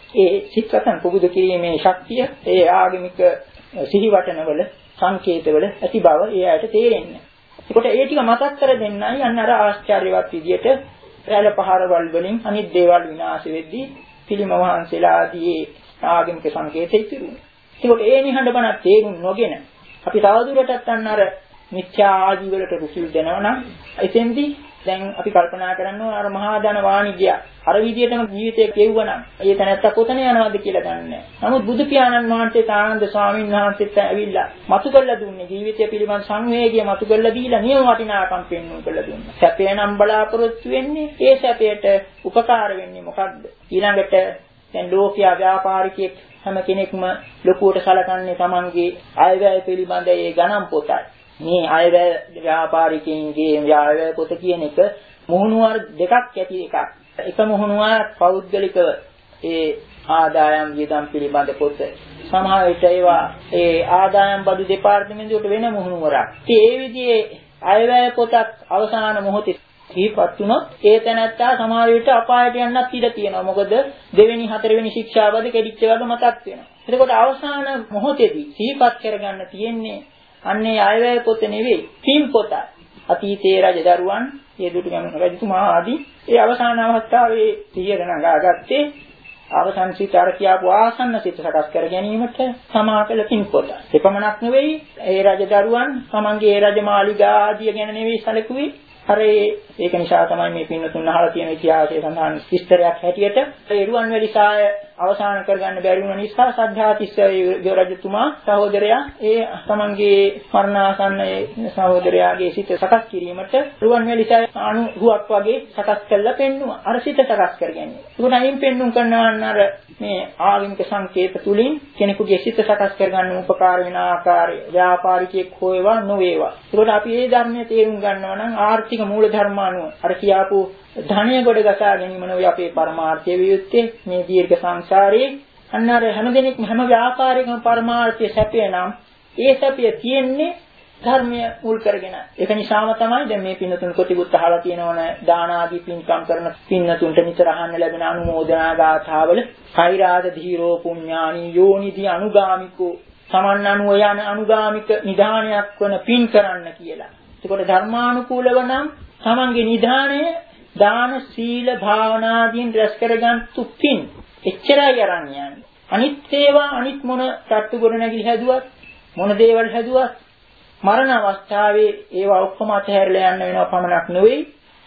ඒ සිත් සතන් පුබුදු කිරීමේ ශක්තිය ඒ ආගමික සිහිවටනවල සංකේතවල ඇති බව ඒ අයට තේරෙන්නේ. ඒකට ඒ ටික මතක් කර දෙන්නයි අන්න අර ආශ්චර්යවත් විදියට රැළ පහරවල් වලින් අනිත් දේවල් විනාශ වෙද්දී පිළිම වහන්සේලා ආදී ආගමික සංකේත ඉතිරුනේ. ඒකට ඒ නිහඬ බණ තේරුම් නොගෙන අපි තවදුරටත් අන්න අර මිත්‍යා ආදී වලට රුසිල් දෙනවා නම් එතෙන්දී දැන් අපි කල්පනා කරන්න ඕන අර මහා ධන වාණිජ්‍ය අර විදියටම ජීවිතේ කෙවුවනම් ඒ තැනත්තා කොතන යනවද කියලා දන්නේ නැහැ. නමුත් බුදු පියාණන් වහන්සේ ආනන්ද ස්වාමීන් වහන්සේත් ඇවිල්ලා මතු කළා දුන්නේ ජීවිතය පිළිබඳ සංවේගය මතු කළා දීලා නියම වටිනාකම් පෙන්වන්න කළා දුන්නා. සැපේ නම් බලාපොරොත්තු වෙන්නේ ඒ සැපයට උපකාර වෙන්නේ මොකද්ද? ඊළඟට දැන් ලෝකීය ව්‍යාපාරිකයෙක් හැම කෙනෙක්ම ලොකුවට සලකන්නේ Tamanගේ අයවැය පිළිබඳ ඒ ගණන් පොතයි. මේ අයවැය ව්‍යාපාරිකයින්ගේ අයවැය පොත කියන එක මුහුණුවර දෙකක් ඇති එකක්. එක මුහුණුවර පෞද්ගලිකව ඒ ආදායම් වියදම් පිළිබඳ පොත. සමහර විට ඒවා ඒ ආදායම් බදු දෙපාර්තමේන්තුවට වෙන මුහුණුවරක්. ඉතින් ඒ විදිහේ අයවැය පොතක් අවසාන මොහොතේ සිහිපත් වුණොත් ඒ තැනත්තා සමහර විට අපායට යන්නත් ඉඩ තියෙනවා. මොකද දෙවෙනි හතරවෙනි ශික්ෂාපද කැඩිච්ච වගේ මතක් වෙනවා. එතකොට අවසාන මොහොතේදී සිහිපත් කරගන්න තියෙන්නේ අන්නේ අයවැය පොත නෙවෙයි පින් පොත. අතීතයේ රජදරුවන්, ඒ දුටුගැමුණු රජතුමා ආදී ඒ අවසාන අවස්ථාවේ සිහිය ගණගාගත්තේ අවසන් සිත අර කියාපු ආසන්න සිත සකස් කර ගැනීමට සමාකල පින් පොත. එපමණක් නෙවෙයි ඒ රජදරුවන් තමන්ගේ ඒ රජමාලිගා ආදී ගැන නෙවෙයි සැලකුවේ. අර ඒක නිසා තමයි මේ පින්නතුන් අහලා තියෙන ඉතිහාසයේ සඳහන් විස්තරයක් හැටියට ඒ රුවන්වැලි සාය අවසන් කරගන්න බැරි වුණ නිසා සද්ධාතිස්ස රජතුමා සහෝදරයා ඒ තමන්ගේ මරණාසන්න ඒ සහෝදරයාගේ සිත සකස් කිරීමට රුවන්වැලි සාය අණුරුවක් වගේ සකස් කළා පෙන්නුවා. අර සිත සකස් කර ගැනීම. ඒකෙන් පෙන්නුම් කරනවා අර මේ ආගමික සංකේත තුලින් කෙනෙකුගේ සිත සකස් කරගන්න උපකාර වෙන ආකාරය ව්‍යාපාරිකයෙක් හොයවා නොවේවා. ඒකට අපි මේ ධර්මයේ තේරුම් ගන්නවා නම් ආර්ථික මූල ධර්මානුව අර කියාපු ධනය ගොඩ ගසා ගැනීම නෙවෙයි අපේ පරමාර්ථය වියුත්තේ මේ දීර්ඝ සංසාරයේ අන්න අර හැම දෙනෙක්ම හැම ව්‍යාපාරිකම පරමාර්ථය සැපේ නම් ඒ සැපය තියෙන්නේ ධර්මය මුල් කරගෙන. ඒක නිසාම තමයි දැන් මේ පින්නතුන් කොටිබුත් අහලා තියෙනවනේ දාන ආදී පින්කම් කරන පින්නතුන්ට නිතර අහන්න ලැබෙන අනුමෝදනා ගාථාවල කෛරාද ධීරෝ පුඤ්ඤානි යෝනිදි අනුගාමිකෝ සමන් අනුව යන අනුගාමික නිධානයක් වන පින් කරන්න කියලා. ඒකට ධර්මානුකූලව නම් තමන්ගේ නිධානය දාන සීල භාවනාදීන් රැස් කරගන්තු පින් එච්චරයි අරන් යන්නේ. අනිත් ඒවා අනිත් මොන සත්තු ගොඩ නැගිලි හැදුවත් මොන දේවල් හැදුවත් මරණ අවස්ථාවේ ඒවා ඔක්කොම අතහැරලා යන්න වෙනවා පමණක් නෙවෙයි.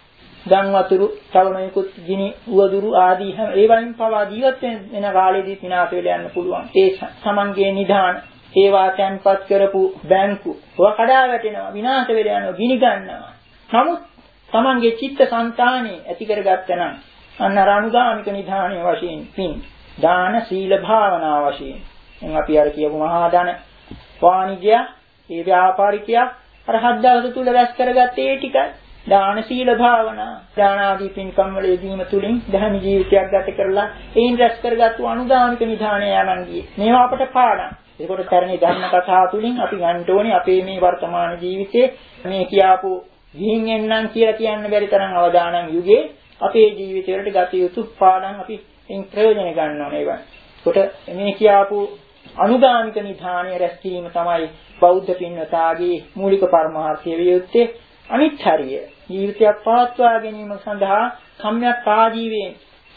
ගම් වතුරු, තවනයිකුත් ගිනි උවදුරු ආදී හැම ඒවායින් පවා ජීවත් වෙන කාලෙදී විනාශ වෙලා යන්න පුළුවන්. ඒ සමන්ගේ නිධාන ඒවා තැන්පත් කරපු බැංකු ඒවා කඩා වැටෙනවා, විනාශ වෙලා යනවා, ගිනි ගන්නවා. නමුත් තමන්ගේ චිත්තසංතානෙ ඇති කරගත්තනම් අන්න අනුගාමික නිධානයේ වශයෙන් පින් දාන සීල භාවනා වශයෙන් එන් අපි අර කියපු මහා ධන වාණිජ්‍ය ඒ ව්‍යාපාරිකයා අර හත් දවස් තුල රැස් කරගත්තේ ඒ ටිකයි දාන සීල භාවනා දාන ආදී පින්කම් වල යෙදීම තුලින් ධර්ම ජීවිතයක් ගත කරලා ඒන් රැස් කරගත්තු අනුගාමික නිධානය යනන් ගියේ මේවා අපට පාඩම්. ඒකට තරණේ ධර්ම කතා තුලින් අපි ගන්න ඕනේ අපේ මේ වර්තමාන ජීවිතේ මේ කියාපු ගිහින් එන්නම් කියලා කියන්න බැරි තරම් අවදානම් යුගයේ අපේ ජීවිතවලට ගත යුතු පාඩම් අපි එන් ප්‍රයෝජන ගන්න ඕනේ ඒවා. ඒකට මේ කියාපු අනුගාමික නිධානය රැස් කිරීම තමයි බෞද්ධ පින්වතාගේ මූලික පරමාර්ථය වියුත්තේ. අනිත් හරිය ජීවිතයක් පවත්වා ගැනීම සඳහා සම්‍යක් ආජීවයෙන්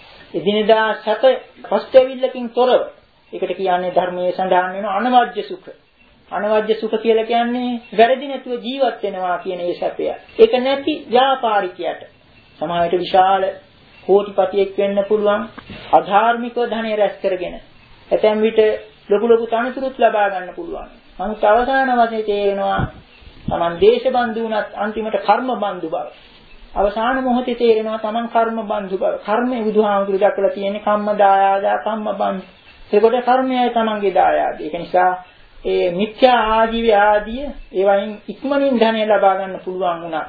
එදිනදා සැප පස්තවිල්ලකින් තොරව ඒකට කියන්නේ ධර්මයේ සඳහන් වෙන අනවජ්‍ය සුඛ. අනවජ්‍ය සුඛ කියලා කියන්නේ වැරදි නැතුව ජීවත් වෙනවා කියන ඒ සැපය. ඒක නැති ව්‍යාපාරිකයට සමාජයට විශාල කෝටිපතියෙක් වෙන්න පුළුවන් අධාර්මික ධනය රැස් කරගෙන ඇතැම් විට ලොකු ලොකු තනතුරුත් ලබා ගන්න පුළුවන්. නමුත් අවසාන වශයෙන් තේරෙනවා තමන් දේශබන්දු වුණත් අන්තිමට කර්ම බන්දු බව. අවසාන මොහොතේ තේරෙනවා තමන් කර්ම බන්දු බව. කර්මය බුදුහාමුදුරු දක්වලා තියෙන්නේ කම්ම දායාදා කම්ම බන්දු. ඒකට කර්මයයි තමන්ගේ දායාද. ඒක නිසා ඒ මිත්‍යා ආජීව ආදී ඒවයින් ඉක්මනින් ධනය ලබා ගන්න පුළුවන් වුණා.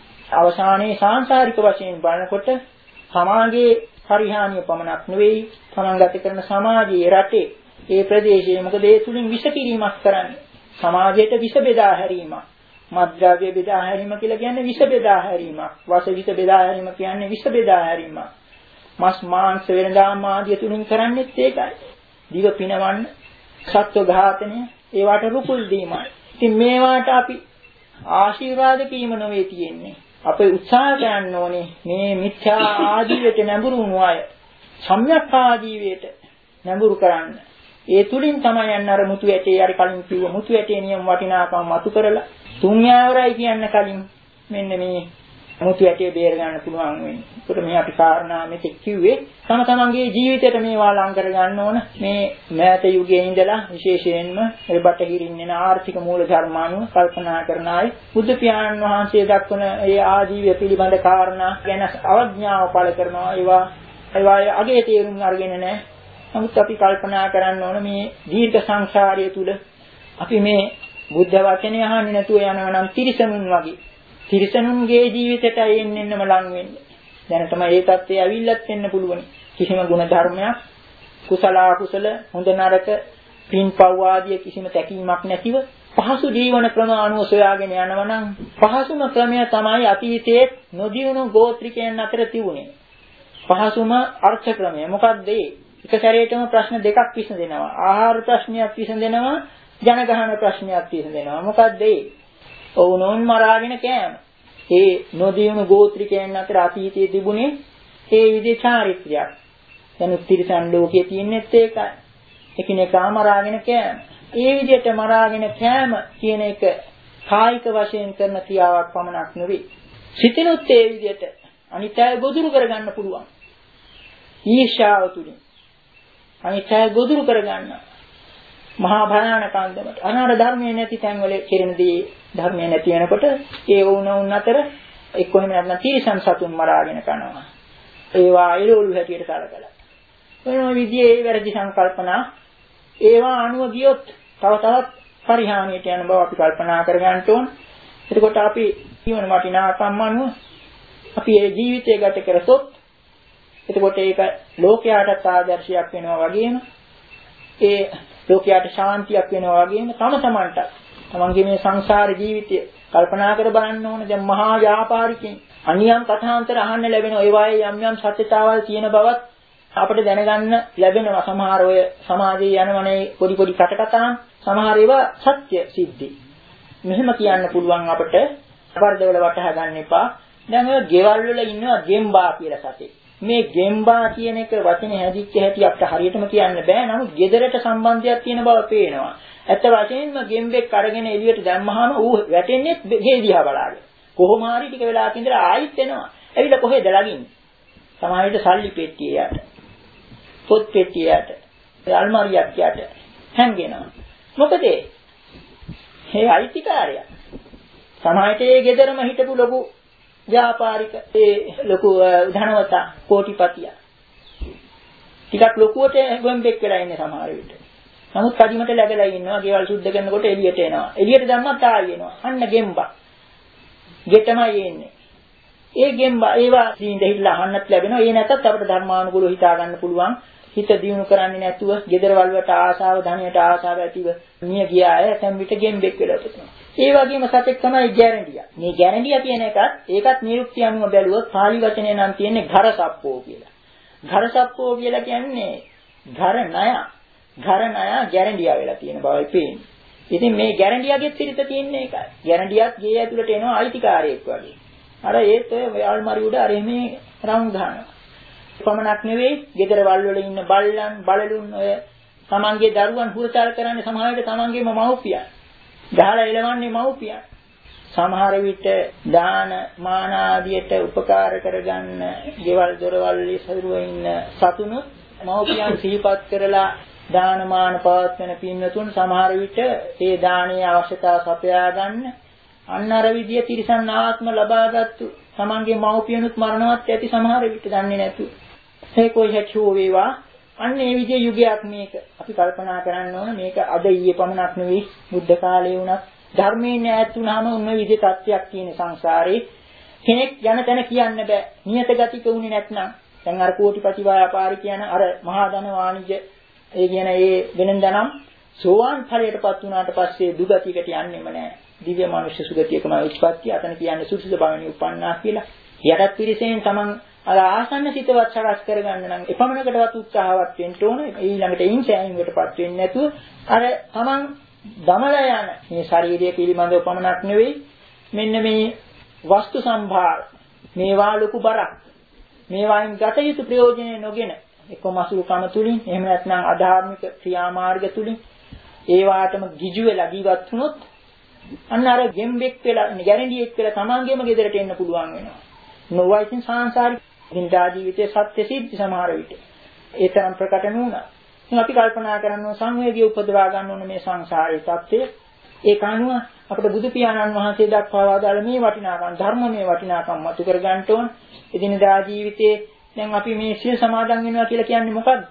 අවසානයේ සාංශාරික වශයෙන් බලනකොට සමාජයේ පරිහානිය පමණක් නෙවෙයි තමන් ගත කරන සමාජයේ රටේ ඒ ප්‍රදේශයේ මොකද ඒ තුලින් විෂ කිරීමක් කරන්නේ. සමාජයට විෂ බෙදා හැරීමක්. මත්ද්‍රව්‍ය බෙදා හැරීම කියලා කියන්නේ විෂ බෙදා හැරීමක්. වාස විෂ බෙදා හැරීම කියන්නේ විෂ බෙදා හැරීමක්. මස් මාංශ වෙනදාම ආදිය තුලින් කරන්නේත් ඒකයි. දිව පිනවන්න, සත්ව ඝාතනය, ඒවට රුකුල් දීමයි. ඉතින් මේවාට අපි ආශිර්වාද කීම නොවේ තියෙන්නේ. අපි උත්සාහ කරන්න ඕනේ මේ මිත්‍යා ආජීවයට නැඹුරු වුණු අය සම්‍යක් ආජීවයට නැඹුරු කරන්න. ඒ තුලින් තමයි යන්න අර මුතු ඇටේ අර කලින් කිව්ව මුතු ඇටේ නියම වටිනාකම මතු කරලා තුන් යාවරයි කියන්න කලින් මෙන්න මේ මුතු ඇටේ බේර ගන්න පුළුවන් වෙන්නේ. ඒකට මේ අපි කාරණා මෙතෙක් කිව්වේ තම තමන්ගේ ජීවිතයට මේවා ලං කර ගන්න ඕන. මේ මෑත යුගයේ ඉඳලා විශේෂයෙන්ම ඒ බටහිරින් එන ආර්ථික මූල ධර්මානුව කල්පනා කරන අය බුදු පියාණන් වහන්සේ දක්වන ඒ ආජීවය පිළිබඳ කාරණා ගැන අවඥාව පළ කරනවා. ඒවා ඒවා අගේ තේරුම් අරගෙන නැහැ. නමුත් අපි කල්පනා කරන්න ඕන මේ දීර්ඝ සංසාරය තුල අපි මේ බුද්ධ වචනය අහන්නේ නැතුව යනවා නම් තිරිසනුන් වගේ. තිරිසනුන්ගේ ජීවිතයට එන්නෙන්නම ලං වෙන්නේ. දැන් තමයි ඒ தත්ත්වය ඇවිල්ලත් වෙන්න පුළුවන්. කිසිම ගුණ ධර්මයක්, කුසල අකුසල, හොඳ නරක, පින්පව් ආදී කිසිම තැකීමක් නැතිව පහසු ජීවන ක්‍රම අනුව සොයාගෙන යනවා නම් පහසුම ක්‍රමය තමයි අතීතයේ නොදියුණු ගෝත්‍රිකයන් අතර තිබුණේ. පහසුම අර්ථ ක්‍රමය. මොකක්ද ඒ? එක සැරේටම ප්‍රශ්න දෙකක් විසඳෙනවා. ආහාර ප්‍රශ්නයක් විසඳෙනවා, ජනගහන ප්‍රශ්නයක් විසඳෙනවා. මොකක්ද ඒ? ඔවුනොන් මරාගෙන කෑම. ඒ නොදියුණු ගෝත්‍රිකයන් අතර අතීතයේ තිබුණේ ඒ විදිහේ චාරිත්‍රයක්. දැන් තිරිසන් ලෝකයේ තියෙනෙත් ඒකයි. එකිනෙකා මරාගෙන කෑම. ඒ විදිහට මරාගෙන කෑම කියන එක කායික වශයෙන් කරන ක්‍රියාවක් පමණක් නෙවෙයි. සිතිනුත් ඒ විදිහට අනිත්‍ය ගොදුරු කරගන්න පුළුවන්. ඊර්ෂාව තුලින් අනිත්‍ය ගොදුරු කරගන්න. මහා භයානක අන්දමට අනාර ධර්මයේ නැති තැන්වල කෙරෙනදී ධර්මයේ නැති වෙනකොට ඒ වුණුන් අතර එක්ක එහෙම නැත්නම් තිරිසන් සතුන් මරාගෙන කනවා. ඒවා එළවලු හැටියට සලකලා. වෙන විදිහේ වැරදි සංකල්පනා ඒවා අනුව ගියොත් තව තවත් පරිහානියට යන බව අපි කල්පනා කර ගන්න ඕන. එතකොට අපි ජීවන වටිනාකම් අනුව අපි ඒ ජීවිතය ගත කරසොත් එතකොට ඒක ලෝකයාට ආදර්ශයක් වෙනවා වගේම ඒ ලෝකයට ශාන්තියක් වෙනවා වගේම තම තමන්ට තමන්ගේ මේ සංසාර ජීවිතය කල්පනා කර බලන්න ඕන. දැන් මහා ව්‍යාපාරිකයන් අනියම් කථාන්තර අහන්න ලැබෙනවා. ඒ වායේ යම් යම් සත්‍යතාවල් තියෙන බවත් අපිට දැනගන්න ලැබෙනවා. සමහර ඔය සමාජයේ යනවනේ පොඩි පොඩි කටකතාන් සමහර ඒවා සත්‍ය සිද්ධි. මෙහෙම කියන්න පුළුවන් අපිට වර්ධවල වටහා ගන්න එපා. දැන් ඔය ගෙවල් වල ඉන්නවා ගෙම්බා කියලා සතෙක්. මේ ගෙම්බා කියන එක වචනේ හැදිච්ච හැටි අපිට හරියටම කියන්න බෑ. නමුත් ගෙදරට සම්බන්ධයක් තියෙන බව පේනවා. ඇත්ත වශයෙන්ම ගෙම්බෙක් අරගෙන එළියට දැම්මහම ඌ වැටෙන්නේ ගේ දිහා බලාගෙන. කොහොම හරි ටික වෙලාවක් ඉඳලා ආයිත් එනවා. ඇවිල්ලා කොහෙද ළඟින්නේ? සමහරවිට සල්ලි පෙට්ටියට, පොත් පෙට්ටියට, අල්මාරියක් යට හැංගෙනවා. මොකද ඒ අයිතිකාරය. සමහරවිට ඒ ගෙදරම හිටපු ලොකු ව්‍යාපාරික ඒ ලොකු ධනවතා කෝටිපතියා ටිකක් ලොකුවට ගොම්බෙක් වෙලා ඉන්නේ සමහර විට. නමුත් කඩිමට läගලා ඉන්නවා. ගෙවල් සුද්ධ කරනකොට එළියට එනවා. එළියට දැම්මත් ආයෙ එනවා. අන්න ගෙම්බා. ගෙටමයි එන්නේ. ඒ ගෙම්බා ඒවා සීඳ හිල්ලා අහන්නත් ලැබෙනවා. ඒ නැත්තත් අපිට ධර්මානුකූලව හිතා ගන්න පුළුවන්. හිත දියුණු කරන්නේ නැතුව ගෙදරවල වලට ආශාව, ධනියට ආශාව ඇතිව මිය ගියා අය දැන් විට ගෙම්බෙක් වෙලා තියෙනවා. ඒ වගේම සතෙක් තමයි ගැරන්ඩියා. මේ ගැරන්ඩියා කියන එකත් ඒකත් නිරුක්තිය අනුව බැලුවොත් පාලි වචනේ නම් තියෙන්නේ ඝරසප්පෝ කියලා. ඝරසප්පෝ කියලා කියන්නේ ඝර ණය. ඝර ණය ගැරන්ඩියා වෙලා තියෙන බවයි පේන්නේ. ඉතින් මේ ගැරන්ඩියාගේ පිළිත තියෙන්නේ ඒකයි. ගැරන්ඩියාත් ගේ ඇතුළට එනවා අයිතිකාරයෙක් වගේ. අර ඒත් ඔය ආල්මාරි උඩ අර එමේ රවුම් ගන්නවා. පමණක් නෙවෙයි ගෙදරවල් වල ඉන්න බල්ලන් බලලුන් ඔය තමන්ගේ දරුවන් හුරතල් කරන්නේ සමහර විට තමන්ගේම මව්පියන්. ගහලා එලවන්නේ මව්පියන්. සමහර විට දාන මාන ආදියට උපකාර කරගන්න ගෙවල් දොරවල් ඉස්සරුව ඉන්න සතුනුත් මව්පියන් සිහිපත් කරලා දාන මාන පවත්වන පින්වතුන් සමහර විට ඒ දානීය අවශ්‍යතාව සපයා ගන්න අන්න අර විදිය තිරසන් ආත්ම ලබාගත්තු තමන්ගේ මව්පියනුත් මරණවත් ඇති සමහර විට දන්නේ නැතු. ඒ කොයි හැචෝ වේවා අන්න ඒ විදිය යුගයක් මේක. අපි කල්පනා කරන්න ඕන මේක අද ඊයේ පමණක් නෙවෙයි බුද්ධ කාලේ වුණත් ධර්මයෙන් ඈත් වුණාම උන්න විදිය තත්ත්වයක් තියෙන සංසාරේ කෙනෙක් යන තැන කියන්න බෑ. නියත ගතික වුණේ නැත්නම් දැන් අර කෝටිපති ව්‍යාපාරි කියන අර මහා ධන වාණිජ්‍ය ඒ කියන ඒ වෙනඳනම් සෝවාන් ඵලයටපත් වුණාට පස්සේ දුගතියකට යන්නෙම නෑ. දිව්‍ය මනුෂ්‍ය සුගතියකම උත්පත්ති අතන කියන්නේ සුසුද භවණි උපන්නා කියලා. යටත් පිරිසෙන් තමන් අර ආසන්න සිතවත් සකස් කරගන්න නම් එපමණකටවත් උත්සාහවත් වෙන්න ඕන. ඊළඟට එයින් සෑහීමකටපත් වෙන්නේ නැතුව අර තමන් දමලා යන මේ ශාරීරිය පිළිබඳව පමණක් නෙවෙයි මෙන්න මේ වස්තු සම්භාර මේවා ලොකු බරක් මේවායින් ගත යුතු ප්‍රයෝජනෙ නොගෙන එක්ක මසුරුකම තුලින් එහෙම නැත්නම් අධාර්මික ක්‍රියාමාර්ග තුලින් ඒ වාටම ගිජු වෙලා ජීවත් වුණොත් අන්න අර ගෙම්බෙක් වෙලා ගැරන්ඩියෙක් වෙලා තමන්ගේම ගෙදරට එන්න පුළුවන් වෙනවා. නොවයිසින් සාංශාරික දිනදා ජීවිතයේ සත්‍ය සිද්ධ සමහර විට ඒ තරම් ප්‍රකට නුණා. ඉතින් අපි කල්පනා කරනවා සංවේගය උපදවා ගන්න ඕන මේ සංසාරයේ සත්‍යය. ඒ කනුව අපිට බුදු පියාණන් වහන්සේ දක්වා වදාළ මේ වටිනාකම් ධර්මමය වටිනාකම් මතු කර ගන්න ඕන. එදිනදා ජීවිතයේ දැන් අපි මේ සිල් සමාදන් වෙනවා කියලා කියන්නේ මොකද්ද?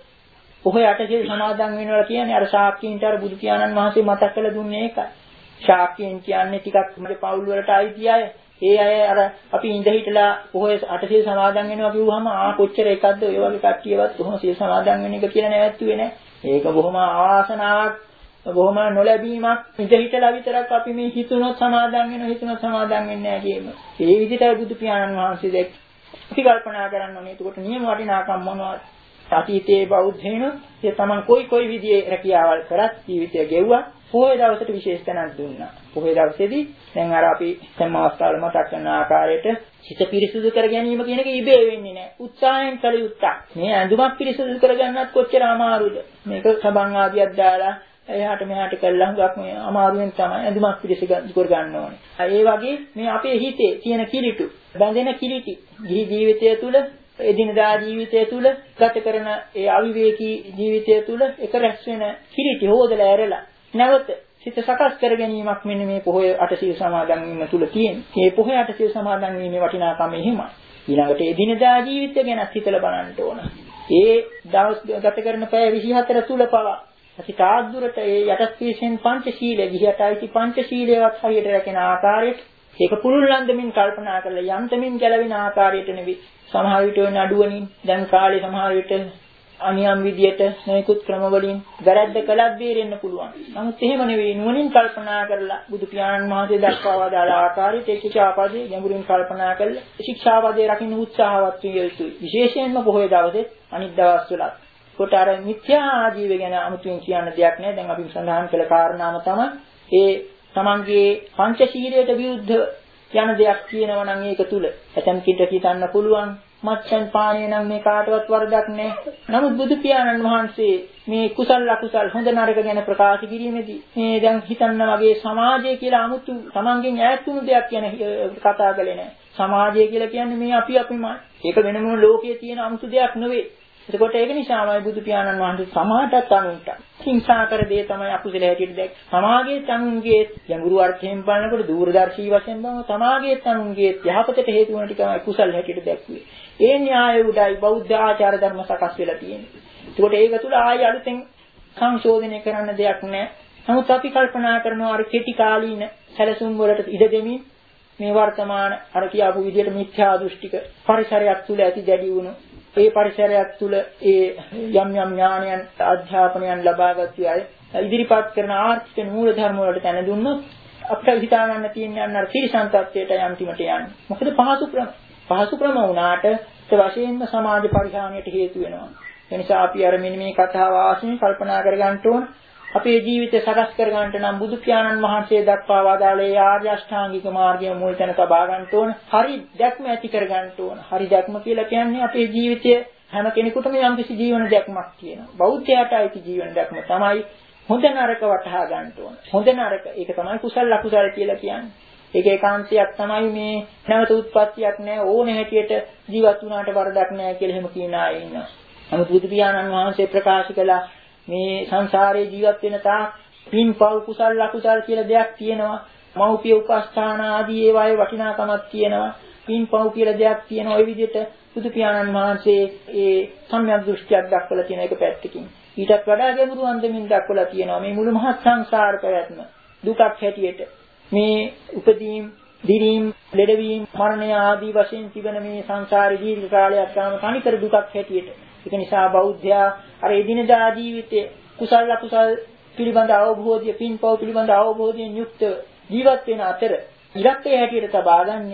ඔහේ අට සිල් සමාදන් වෙනවා කියන්නේ අර ශාක්‍යයින්ට අර බුදු පියාණන් වහන්සේ මතක් කරලා දුන්නේ ඒකයි. ශාක්‍යයින් කියන්නේ ටිකක් මේ පවුල් වලට අයිති අය. ඒ අය අර අපි ඉඳ හිටලා ඔහේ අට සිල් සමාදන් වෙනවා කිව්වහම ආ කොච්චර එකක්ද ඔය වගේ කට්ටියවත් කොහොම සිල් සමාදන් වෙන එක කියලා නැවැත්තුවේ නැහැ. ඒක බොහොම ආසනාවක් බොහොම නොලැබීමක් ඉඳ හිටලා විතරක් අපි මේ හිතුනොත් සමාදන් වෙනවා හිතුනොත් සමාදන් වෙන්නේ නැහැ කියන. ඒ විදිහටයි බුදු පියාණන් වහන්සේ දැක් අපි කල්පනා කරන්න ඕනේ. ඒකට නියම වටිනාකම් මොනවද? අතීතයේ බෞද්ධයිනු ඒ තමන් කොයි කොයි විදිහේ රැකියාවල් කරත් ජීවිතය ගෙවුවා. පොහොය දවසට විශේෂ තැනක් දුන්නා. පොහොය දවසේදී දැන් අර අපි සම්ම අවස්ථාවල මතක් කරන ආකාරයට හිත පිරිසුදු කර ගැනීම කියන එක ඉබේ වෙන්නේ නැහැ. උත්සාහයෙන් කළ යුත්තක්. මේ ඇඳුමක් පිරිසුදු කරගන්නත් කොච්චර අමාරුද? මේක සබන් ආදියක් දාලා එහාට මෙහාට කළා හුඟක් මේ අමාරුවෙන් තමයි ඇඳුමක් පිරිසුදු කර ගන්න ඕනේ. ඒ වගේ මේ අපේ හිතේ තියෙන කිලිටු, බැඳෙන කිලිටි ගිහි ජීවිතය තුළ එදිනදා ජීවිතය තුළ ගත කරන ඒ අවිවේකී ජීවිතය තුළ එක රැස් වෙන කිලිටි හොදලා ඇරලා නැවත සිත සකස් කර ගැනීමක් මෙන්න මේ පොහොය අටසිල් සමාදන් වීම තුල තියෙනවා. මේ පොහොය අටසිල් සමාදන් වීමේ වටිනාකම එහෙමයි. ඊළඟට එදිනදා ජීවිතය ගැන හිතලා බලන්න ඕන. ඒ දවස් ගත කරන පැය විසිහතර තුල පවා අපි තාද්දුරට ඒ යටත් පිළිසෙන් පංචශීලයේ ගිහියටයි පංචශීලයේවත් හරියට රැකෙන ආකාරයට ඒක පුරුල්ලන්දමින් කල්පනා කරලා යන්තමින් ගැලවෙන ආකාරයට නෙවෙයි. සමහර විට වෙන අඩුවනින් දැන් කාලේ සමහර විට අනියම් විදියට මේකුත් ක්‍රම වලින් වැරද්ද කළත් බේරෙන්න පුළුවන්. නමුත් එහෙම නෙවෙයි නුවණින් කල්පනා කරලා බුදු පියාණන් වහන්සේ දක්වා වදාළ ආකාරයට ඒ ශික්ෂාපදේ ගැඹුරින් කල්පනා කරලා ශික්ෂාපදේ රකින්න උත්සාහවත් විය යුතුයි. විශේෂයෙන්ම පොහොය දවසේ අනිත් දවස්වලත්. කොට අර මිත්‍යා ආජීව ගැන අමුතුවෙන් කියන්න දෙයක් නැහැ. දැන් අපි සඳහන් කළ කාරණාව තමයි ඒ තමන්ගේ පංචශීලයට විරුද්ධ යන දෙයක් කියනවා නම් ඒක තුල ඇතම් කිට හිතන්න පුළුවන් මත්සන් පානය නම් මේ කාටවත් වරදක් නැහැ. නමුත් බුදු පියාණන් වහන්සේ මේ කුසල අකුසල් හොඳ නරක ගැන ප්‍රකාශ කිරීමේදී මේ දැන් හිතන්න වගේ සමාජය කියලා 아무තු තමන්ගෙන් ඈත් වුණු දෙයක් කියන කතා කළේ නැහැ. සමාජය කියලා කියන්නේ මේ අපි අපිමයි. ඒක වෙනම ලෝකයේ තියෙන 아무තු දෙයක් නෙවෙයි. එතකොට ඒක නිසාමයි බුදු පියාණන් වහන්සේ සමාජයට අනුන්ට හිංසා කර දේ තමයි අකුසල හැටියට දැක්. සමාජයේ තනුන්ගේ ගැඹුරු අර්ථයෙන් බලනකොට දූරදර්ශී වශයෙන් බලන සමාජයේ තනුන්ගේ යහපතට හේතු වන ටිකයි කුසල හැටියට දැක්ුවේ. ඒ න්‍යාය උඩයි බෞද්ධ ආචාර ධර්ම සකස් වෙලා තියෙන්නේ. ඒකට ඒක තුල ආයෙ අලුතෙන් සංශෝධනය කරන්න දෙයක් නැහැ. නමුත් අපි කල්පනා කරනවා අර කෙටි කාලීන සැලසුම් වලට ඉඩ දෙමින් මේ වර්තමාන අර කියාපු විදිහට මිත්‍යා දෘෂ්ටික පරිසරයක් තුල ඇති දැඩි වුණු ඒ පරිසරයක් තුල ඒ යම් යම් ඥානයන් අධ්‍යාපනයන් ලබාගත් අය ඉදිරිපත් කරන ආර්ථික මූල ධර්ම වලට තැන දුන්නොත් අපිට හිතා ගන්න තියෙන්නේ අන්න අර ත්‍රිසං තත්ත්වයට අන්තිමට යන්නේ. මොකද පහසු ක්‍රම පහසු ක්‍රම වුණාට ඒ වශයෙන්ම සමාජ පරිහානියට හේතු වෙනවා. ඒ නිසා අපි අර මෙන්න මේ කතාව ආශ්‍රයෙන් කල්පනා කරගන්න ඕන. අපේ ජීවිතය සකස් කරගන්නට නම් බුදු පියාණන් වහන්සේ දක්වා වදාළේ ආර්ය අෂ්ටාංගික මාර්ගය මුල් තැන තබා ගන්න ඕන. හරි දැක්ම ඇති කර ගන්න ඕන. හරි දැක්ම කියලා කියන්නේ අපේ ජීවිතය හැම කෙනෙකුටම යම්කිසි ජීවන දැක්මක් තියෙනවා. බෞද්ධයාට අයිති ජීවන දැක්ම තමයි හොඳ නරක වටහා ගන්න ඕන. හොඳ නරක ඒක තමයි කුසල අකුසල කියලා කියන්නේ. ඒක ඒකාන්තයක් තමයි මේ නැවත උත්පත්තියක් නැහැ ඕන හැටියට ජීවත් වුණාට වරදක් නැහැ කියලා එහෙම කියන අය ඉන්නවා. නමුත් බුදු පියාණන් වහන්සේ ප්‍රකාශ කළා මේ සංසාරේ ජීවත් වෙන තාක් පින්පව් කුසල අකුසල කියලා දෙයක් තියෙනවා. මෞපිය උපස්ථාන ආදී ඒවායේ වටිනාකමක් තියෙනවා. පින්පව් කියලා දෙයක් තියෙනවා. ওই විදිහට බුදු පියාණන් වහන්සේ ඒ සම්‍යක් දෘෂ්ටියක් දක්වලා තියෙන එක පැත්තකින්. ඊටත් වඩා ගැඹුරු අන්දමින් දක්වලා තියෙනවා මේ මුළු මහත් සංසාර පැවැත්ම දුකක් හැටියට. මේ උපදීම්, දිරීම්, ලෙඩවීම, මරණය ආදී වශයෙන් තිබෙන මේ සංසාරේ දීර්ඝ කාලයක් ගාම තනිකර දුකක් හැටියට. ඒක නිසා බෞද්ධයා අර එදිනදා ජීවිතයේ කුසල අකුසල පිළිබඳ අවබෝධය, පින්පව් පිළිබඳ අවබෝධයෙන් යුක්ත ජීවත් වෙන අතර ඉලක්කය හැටියට තබාගන්නේ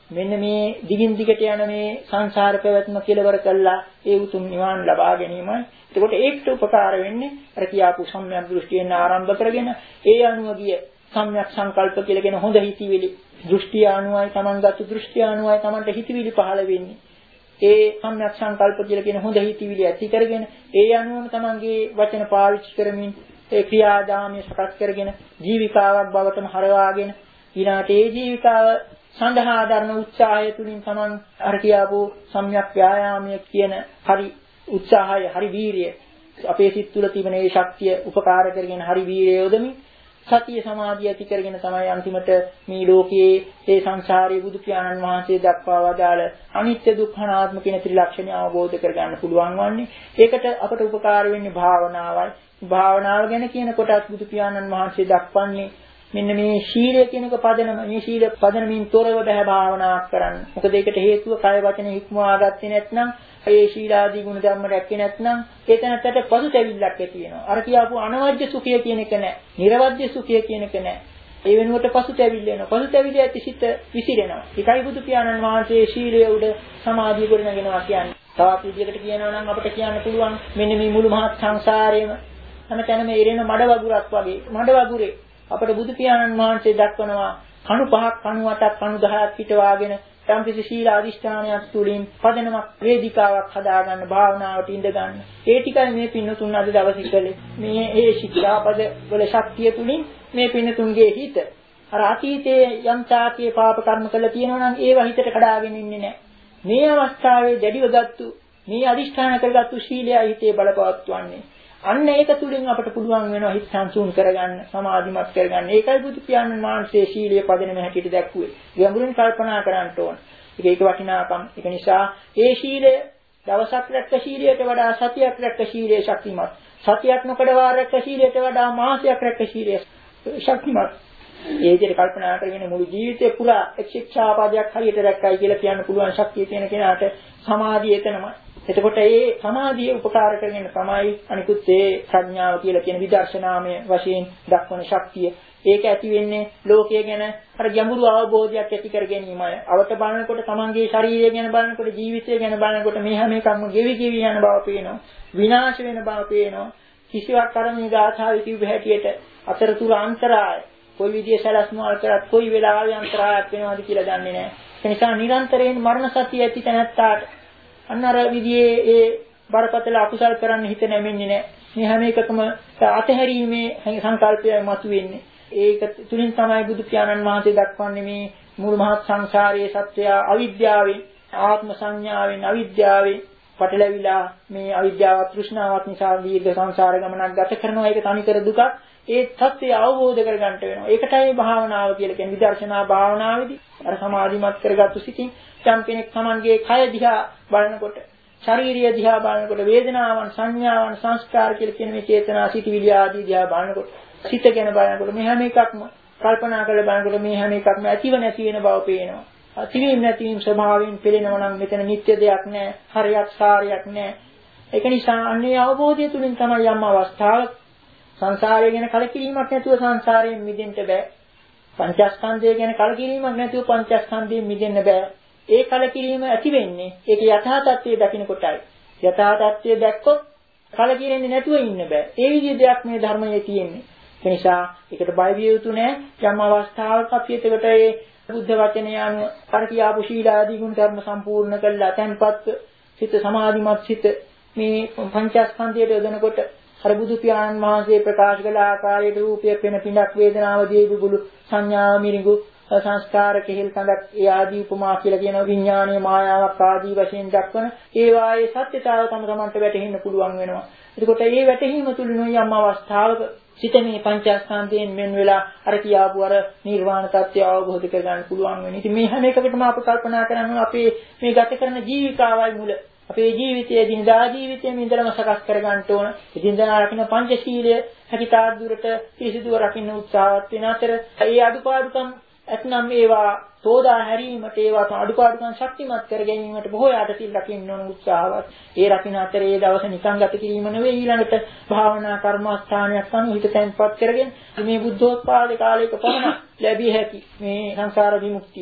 මෙන්න මේ දිගින් දිගට යන මේ සංසාර පැවැත්ම කෙලවර කළා ඒ උතුම් නිවන් ලබා ගැනීමයි. එතකොට ඒකට උපකාර වෙන්නේ අර කියාපු සම්‍යක් දෘෂ්ටියෙන් ආරම්භ කරගෙන ඒ අනුව ගිය සම්‍යක් සංකල්ප කියලා කියන හොඳ හිතිවිලි දෘෂ්ටි ආනුවයි Tamanගත් දෘෂ්ටි ආනුවයි Tamanට හිතිවිලි පහළ වෙන්නේ. ඒ සම්‍යක් සංකල්ප කියලා කියන හොඳ හිතිවිලි ඇති කරගෙන ඒ අනුවම Tamanගේ වචන පාවිච්චි කරමින් ඒ ක්‍රියාදාමයේ සකස් කරගෙන ජීවිකාවක් බවටම හරවාගෙන ඊළාට ඒ ජීවිකාව සඳහා දරන උත්සාහය තුලින් Taman අර කියාපු සම්‍යක් ව්‍යායාමයේ කියන හරි උත්සාහය හරි වීරිය අපේ සිත් තුළ තිබෙන ඒ ශක්තිය උපකාර කරගෙන හරි වීරිය යොදමින් සතිය සමාධිය ඇති කරගෙන තමයි අන්තිමට මේ ලෝකයේ ඒ සංසාරයේ බුදු පියාණන් වහන්සේ දක්වා වදාළ අනිත්‍ය දුක්ඛ අනාත්ම කියන ත්‍රිලක්ෂණය අවබෝධ කරගන්න පුළුවන් වන්නේ. ඒකට අපට උපකාර වෙන්නේ භාවනාවයි. භාවනාව ගැන කියනකොටත් බුදු පියාණන් වහන්සේ දක්වන්නේ මෙන්න මේ ශීලය කියනක පදනම මේ ශීල පදනමින් තොරව බෑ භාවනාවක් කරන්න. මොකද ඒකට හේතුව කය වචන හික්මවා ගත්තේ නැත්නම් ඒ ශීලාදී ගුණ ධර්ම රැක්කේ නැත්නම් ඒ තැනට පසුතැවිල්ලක් ඇති වෙනවා. අර කියාපු අනවජ්‍ය සුඛය කියන එක නෑ. නිර්වජ්‍ය සුඛය කියන එක නෑ. ඒ වෙනුවට පසුතැවිල්ල වෙනවා. පසුතැවිලි ඇති සිත විසිරෙනවා. ඒකයි බුදු පියාණන් වහන්සේ ශීලය උඩ සමාධිය ගොඩනගෙනවා කියන්නේ. තවත් විදිහකට කියනවා නම් අපිට කියන්න පුළුවන් මෙන්න මේ මුළු මහත් සංසාරයේම හැමතැනම ඉරෙන මඩ වගුරක් වගේ මඩ වගුරේ අපට බුදු පියාණන් වහන්සේ දක්වනවා කණු පහක් කණු අටක් කණු දහයක් පිටවාගෙන යම්කිසි ශීල අධිෂ්ඨානයක් තුළින් පදනමක් වේදිකාවක් හදාගන්න භාවනාවට ඉඳ ගන්න. ඒ ටිකයි මේ පින්නතුන් අද දවසේ කළේ. මේ ඒ ශික්ෂාපද වල ශක්තිය තුළින් මේ පින්නතුන්ගේ හිත අර අතීතයේ යම් තාකේ පාප කර්ම කළා තියෙනවා නම් ඒව හිතට කඩාගෙන ඉන්නේ නැහැ. මේ අවස්ථාවේ දැඩිව ගත්තු මේ අධිෂ්ඨාන කරගත්තු ශීලය හිතේ බලපවත්වන්නේ. අන්න ඒක තුලින් අපට පුළුවන් වෙනවා හිත සංසුන් කරගන්න, සමාධිමත් කරගන්න. ඒකයි බුදු පියාණන් වහන්සේ ශීලයේ පදනම හැටියට දැක්ුවේ. ගැඹුරින් කල්පනා කරන්න ඕන. ඒක ඒක වටිනාකම්. ඒක නිසා ඒ ශීලය දවසක් රැක්ක ශීලයට වඩා සතියක් රැක්ක ශීලයේ ශක්තිමත්. සතියක් නොකඩවා රැක්ක ශීලයට වඩා මාසයක් රැක්ක ශීලයේ ශක්තිමත්. ඒ විදිහට කල්පනා කරගෙන මුළු ජීවිතේ පුරා එක් ශික්ෂාපදයක් හරියට රැක්කයි කියලා කියන්න පුළුවන් ශක්තිය තියෙන කෙනාට සමාධිය එතනමයි. එතකොට මේ සමාධිය උපකාර කරගෙන තමයි අනිකුත් ඒ ප්‍රඥාව කියලා කියන විදර්ශනාමය වශයෙන් දක්වන ශක්තිය. ඒක ඇති වෙන්නේ ලෝකය ගැන අර ගැඹුරු අවබෝධයක් ඇති කර ගැනීමයි. අවට බලනකොට තමන්ගේ ශරීරය ගැන බලනකොට ජීවිතය ගැන බලනකොට මේ හැම එකක්ම ගෙවි ගෙවි යන බව පේනවා. විනාශ වෙන බව පේනවා. කිසිවක් අර මේ ගාථාවේ කිව්ව හැටියට අතරතුර අන්තරාය කොයි විදිහේ සලස්මල් කරත් කොයි වෙලාවෙ අන්තරායක් වෙනවද කියලා දන්නේ නැහැ. ඒ නිසා නිරන්තරයෙන් මරණ සතිය ඇති තැනත්තාට අන්න අර විදිහේ ඒ බරපතල අකුසල් කරන්න හිත නැමෙන්නේ නැහැ. මේ හැම එකකම අතහැරීමේ සංකල්පය මතුවෙන්නේ. ඒක තුලින් තමයි බුදු පියාණන් වහන්සේ දක්වන්නේ මේ මුළු මහත් සංසාරයේ සත්‍යය අවිද්‍යාවෙන්, ආත්ම සංඥාවෙන්, අවිද්‍යාවෙන් පටලැවිලා මේ අවිද්‍යාව තෘෂ්ණාවත් නිසා දීර්ඝ සංසාර ගමනක් ගත කරනවා. ඒක තනිකර දුකක්. ඒ සත්‍යය අවබෝධ කරගන්න වෙනවා. ඒකටයි භාවනාව කියලා කියන්නේ. විදර්ශනා භාවනාවේදී අර සමාධිමත් කරගත්තු සිතින් යම් කෙනෙක් Tamanගේ කය දිහා බලනකොට, ශාරීරිය දිහා බලනකොට, වේදනාවන්, සංඥාවන්, සංස්කාර කියලා කියන මේ චේතනා සිටිවිලි ආදී දිහා බලනකොට, සිත ගැන බලනකොට මේ හැම එකක්ම කල්පනා කරලා බලනකොට මේ හැම එකක්ම ඇතිව නැති වෙන බව පේනවා. ඇතිවීම නැතිවීම ස්වභාවයෙන් පෙළෙනවා නම් මෙතන නිත්‍ය දෙයක් නැහැ, හරියක් සාරයක් නැහැ. ඒක නිසා අන්නේ අවබෝධය තුලින් තමයි යම් අවස්ථාවක සංසාරය ගැන කලකිරීමක් නැතුව සංසාරයෙන් මිදෙන්න බෑ. පංචස්කන්ධය ගැන කලකිරීමක් නැතුව පංචස්කන්ධයෙන් මිදෙන්න බෑ. ඒ කලකිරීම ඇති වෙන්නේ ඒක යථා තත්ත්වයේ දකින්න කොටයි. යථා තත්ත්වයේ දැක්කොත් කලකිරෙන්නේ නැතුව ඉන්න බෑ. ඒ විදිහේ දෙයක් මේ ධර්මයේ තියෙන්නේ. ඒ නිසා ඒකට බය විය යුතු නෑ. යම් අවස්ථාවක අපි එතකොට ඒ බුද්ධ වචනය අනුව අර කියාපු ශීලාදී ගුණ ධර්ම සම්පූර්ණ කළා. තැන්පත් සිත සමාධිමත් සිත මේ පංචස්කන්ධයට යොදනකොට අර බුදු පියාණන් වහන්සේ ප්‍රකාශ කළ ආකාරයට රූපය පෙන පිනක් වේදනාව දී දුබුළු සංඥා මිරිඟු සංස්කාර කෙහෙල් කඳක් ඒ ආදී උපමා කියලා කියන විඥානීය මායාවක් ආදී වශයෙන් දක්වන ඒ වායේ සත්‍යතාව තම තමන්ට වැටහෙන්න පුළුවන් වෙනවා. එතකොට මේ වැටහීම තුලින් යම් අවස්ථාවක සිත මේ පංචස්කන්ධයෙන් මෙන් වෙලා අර කියාපු අර නිර්වාණ තත්ත්වය අවබෝධ කරගන්න පුළුවන් වෙනවා. ඉතින් මේ හැම එකකටම අපි කල්පනා කරනවා අපේ මේ ගත කරන ජීවිකාවයි මුල. අපේ ජීවිතයේ දිනදා ජීවිතයේ ඉඳලම සකස් කර ගන්න ඕන. ඉදින්දා රකින්න පංචශීලය හැකිතාක් දුරට පිරිසිදුව රකින්න උත්සාහවත් වෙන අතර ඒ අඩුපාඩුකම් එත්නම් ඒවා තෝදා හැරීමට ඒවා අඩුපාඩුකම් ශක්තිමත් කර ගැනීමට බොහෝ යටතිල් රකින්න ඕන උත්සාහවත්. ඒ රකින්න අතරේ ඒ දවස නිකන් ගත කිරීම නෙවෙයි ඊළඟට භාවනා කර්මස්ථානයක් අනුව හිත තැන්පත් කරගෙන මේ බුද්ධෝත්පාද කාලයක පමණ ලැබිය හැකි මේ සංසාර විමුක්තිය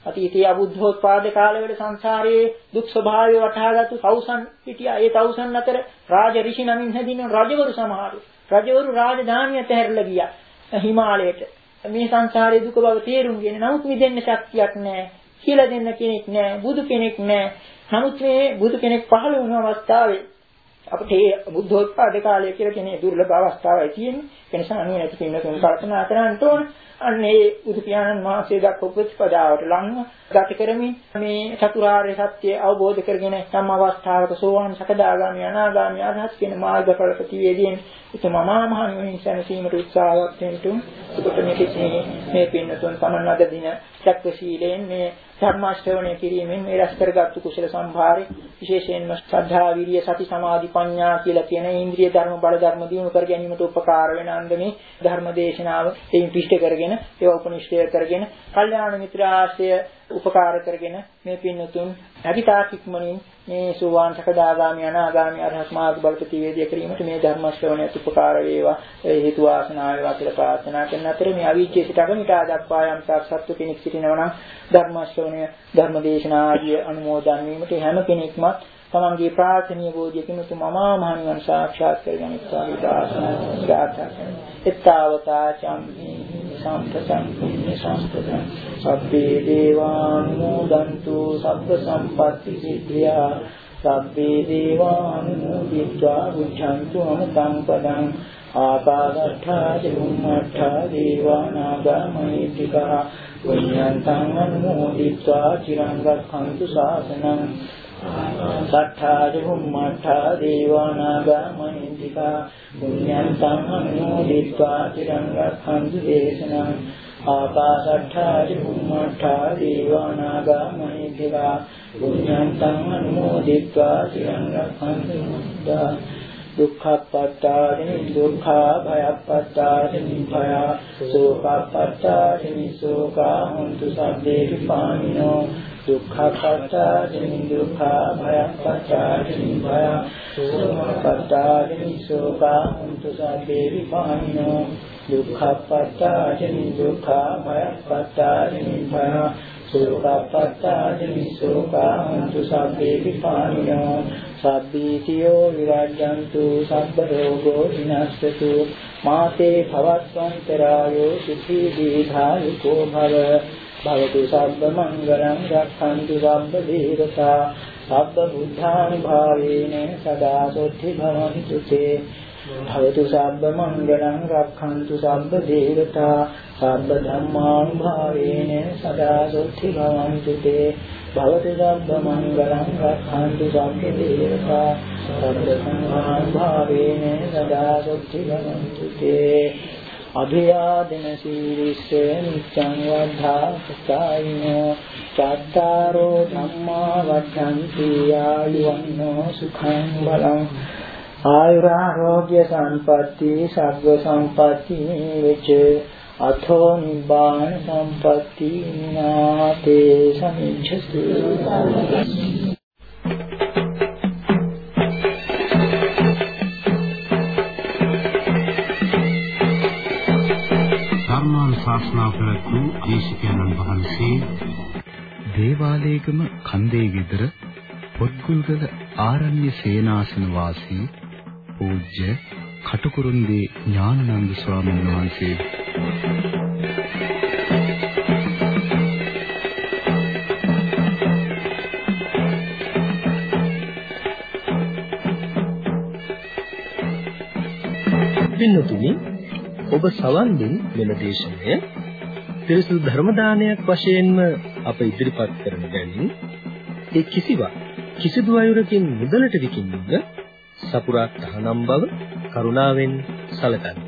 අතීතයේ අබුද්ධෝත්පාද කාලවල සංසාරයේ දුක් ස්වභාවය වටහාගත්තු තවුසන් හිටියා. ඒ තවුසන් අතර රාජ ඍෂි නමින් හැදින රජවරු සමහරු. රජවරු රාජධානිය තැහැරලා ගියා හිමාලයට. මේ සංසාරයේ දුක බව තේරුම්ගෙන නමුත් මිදෙන්න ශක්තියක් නැහැ. කියලා දෙන්න කෙනෙක් නැහැ. බුදු කෙනෙක් නැහැ. නමුත් මේ බුදු කෙනෙක් පහළ වුණ අවස්ථාවේ අපිට මේ බුද්ධෝත්පාද කාලය කියලා කියන්නේ දුර්ලභ අවස්ථාවයි තියෙන්නේ. ඒ නිසා අනේ නැති පින්නතුන් කල්පනා කරන්න ඕන. අන්නේ බුදු පියාණන් වහන්සේ දක්වපු ප්‍රතිපදාවට ලංව ගත කරමින් මේ චතුරාර්ය සත්‍ය අවබෝධ කරගෙන සම්ම අවස්ථාවක සෝවාන් සකදාගාමි අනාගාමි අරහත් කියන මාර්ගඵල ප්‍රතිවේදයෙන් උතුමමා මහ නිවන සැනසීමට උත්සාහවත් වෙන්න උපත මේ මේ පින්නතුන් සමන් අද දින චක්කශීලයෙන් මේ ධර්ම ශ්‍රවණය කිරීමෙන් මේ රැස් කරගත්තු කුසල සම්භාරේ විශේෂයෙන්ම ශ්‍රද්ධා විරිය සති සමාධි ප්‍රඥා කියලා කියන ඉන්ද්‍රිය ධර්ම බල ධර්ම දිනු කර ගැනීමට උපකාර වෙන අන්දමේ ධර්ම දේශනාව එයින් පිෂ්ඨ කරගෙන ඒවා උපනිෂ්ඨය කරගෙන කල්යාණ මිත්‍ර ආශ්‍රය උපකාර කරගෙන මේ පින්නතුන් අධිතා කික්මනින් මේ සෝවාන් සකදාගාමි අනාගාමි අරහත් මාර්ග බල ප්‍රතිවේදය කිරීමට මේ ධර්ම ශ්‍රවණයට උපකාර වේවා හේතු වාසනා වේවා කියලා ප්‍රාර්ථනා කරන අතර මේ අවිජ්ජේ සිට අගමිතා දක්වා යම් සත්‍ය කෙනෙක් සිටිනවා නම් ධර්ම ශ්‍රවණය ධර්ම දේශනා ආදී අනුමෝදන් වීමට හැම කෙනෙක්ම තමන්ගේ ප්‍රාර්ථනීය බෝධියකින් උතුම් අමා මහ නිවන් සාක්ෂාත් කරගනිත්වා විදාසනා ප්‍රාර්ථනා කරමි. එත්තාවතා චම්හි සම්පතං පුඤ්ඤ සම්පතං සබ්බේ දේවානුමෝදන්තු සබ්බ සම්පත්ති සිද්ධියා සබ්බේ දේවානුමෝදිत्वा බුද්ධන්තු අමතං පදං ආකාශට්ඨා චුම්මට්ඨා දේවානාගා මහිත්‍තිකා පුඤ්ඤන්තං අනුමෝදිत्वा චිරං රක්ඛන්තු ශාසනං සත්තා චුම්මට්ඨා දේවානාගා මහිත්‍තිකා පුඤ්ඤන්තං අනුමෝදිत्वा චිරං රක්ඛන්තු දේශනං ආකාශට්ඨා චුම්මට්ඨා දේවානාගා මහිත්‍තිකා පුඤ්ඤන්තං අනුමෝදිत्वा චිරං රක්ඛන්තු දේශනං දුක්ඛප්පත්තානි දුක්ඛා භයප්පත්තානි භය සෝකප්පත්තානි සෝකා හොන්තු සබ්බේ විපානිනෝ දුක්ඛප්පත්තානි දුක්ඛා භයප්පත්තානි භය සෝකප්පත්තානි සෝකා හොන්තු සබ්බේ විපානිනෝ දුක්ඛප්පත්තානි දුක්ඛා භයප්පත්තානි භය සෝකප්පත්තානි සෝකා හොන්තු සබ්බේ විපානිනෝ සබ්බීතියෝ විරජ්ජන්තු සබ්බ රෝගෝ විනස්සතු මාතේ භවත්වන්තරායෝ සුඛී දීඝායුකෝ භව භවතු සබ්බ මංගලං රක්ඛන්තු සබ්බ දේවතා සබ්බ බුද්ධානුභාවේන සදා සොත්ති භවන්තු තේ භවතු සබ්බ මංගලං රක්ඛන්තු සබ්බ දේවතා සබ්බ ධම්මානුභාවේන සදා සොත්ති භවන්තු තේ භවතු සබ්බ මංගලං රක්ඛන්තු සබ්බ දේවතා සබ්බ සංඝානුභාවේන සදා සොත්ති භවන්තු තේ අභියාදන සීරිස්ස නිච්ඡං වද්ධා සත්තායිනෝ චත්තාරෝ ධම්මා වද්ධන්ති ආයුවන්නෝ සුඛං බලං ආයුරාෝග්‍ය සම්පatti සග්ග සම්පatti වෙච අතෝ නිබ්බාන සම්පatti නාතේ සමිච්ඡතු ශාස්ත්‍රා ප්‍රතු දේශකයන්න් වහන්සේ දේවාලේගම කන්දේ ගෙදර පොත්ගුල්ගල ආරණ්‍ය සේනාසන වාසී පූජ්‍ය කටුකුරුන්දී ඥානানন্দ ස්වාමීන් වහන්සේ පින්නතුනි ඔබ සවන් දුන් මෙම දේශනය පිරිසුදු ධර්ම දානයක් වශයෙන්ම අප ඉදිරිපත් කරන බැවින් ඒ කිසිවක් කිසිදු අයුරකින් මුදලට විකිණීම සපුරා තහනම් බව කරුණාවෙන් සැලකන්න.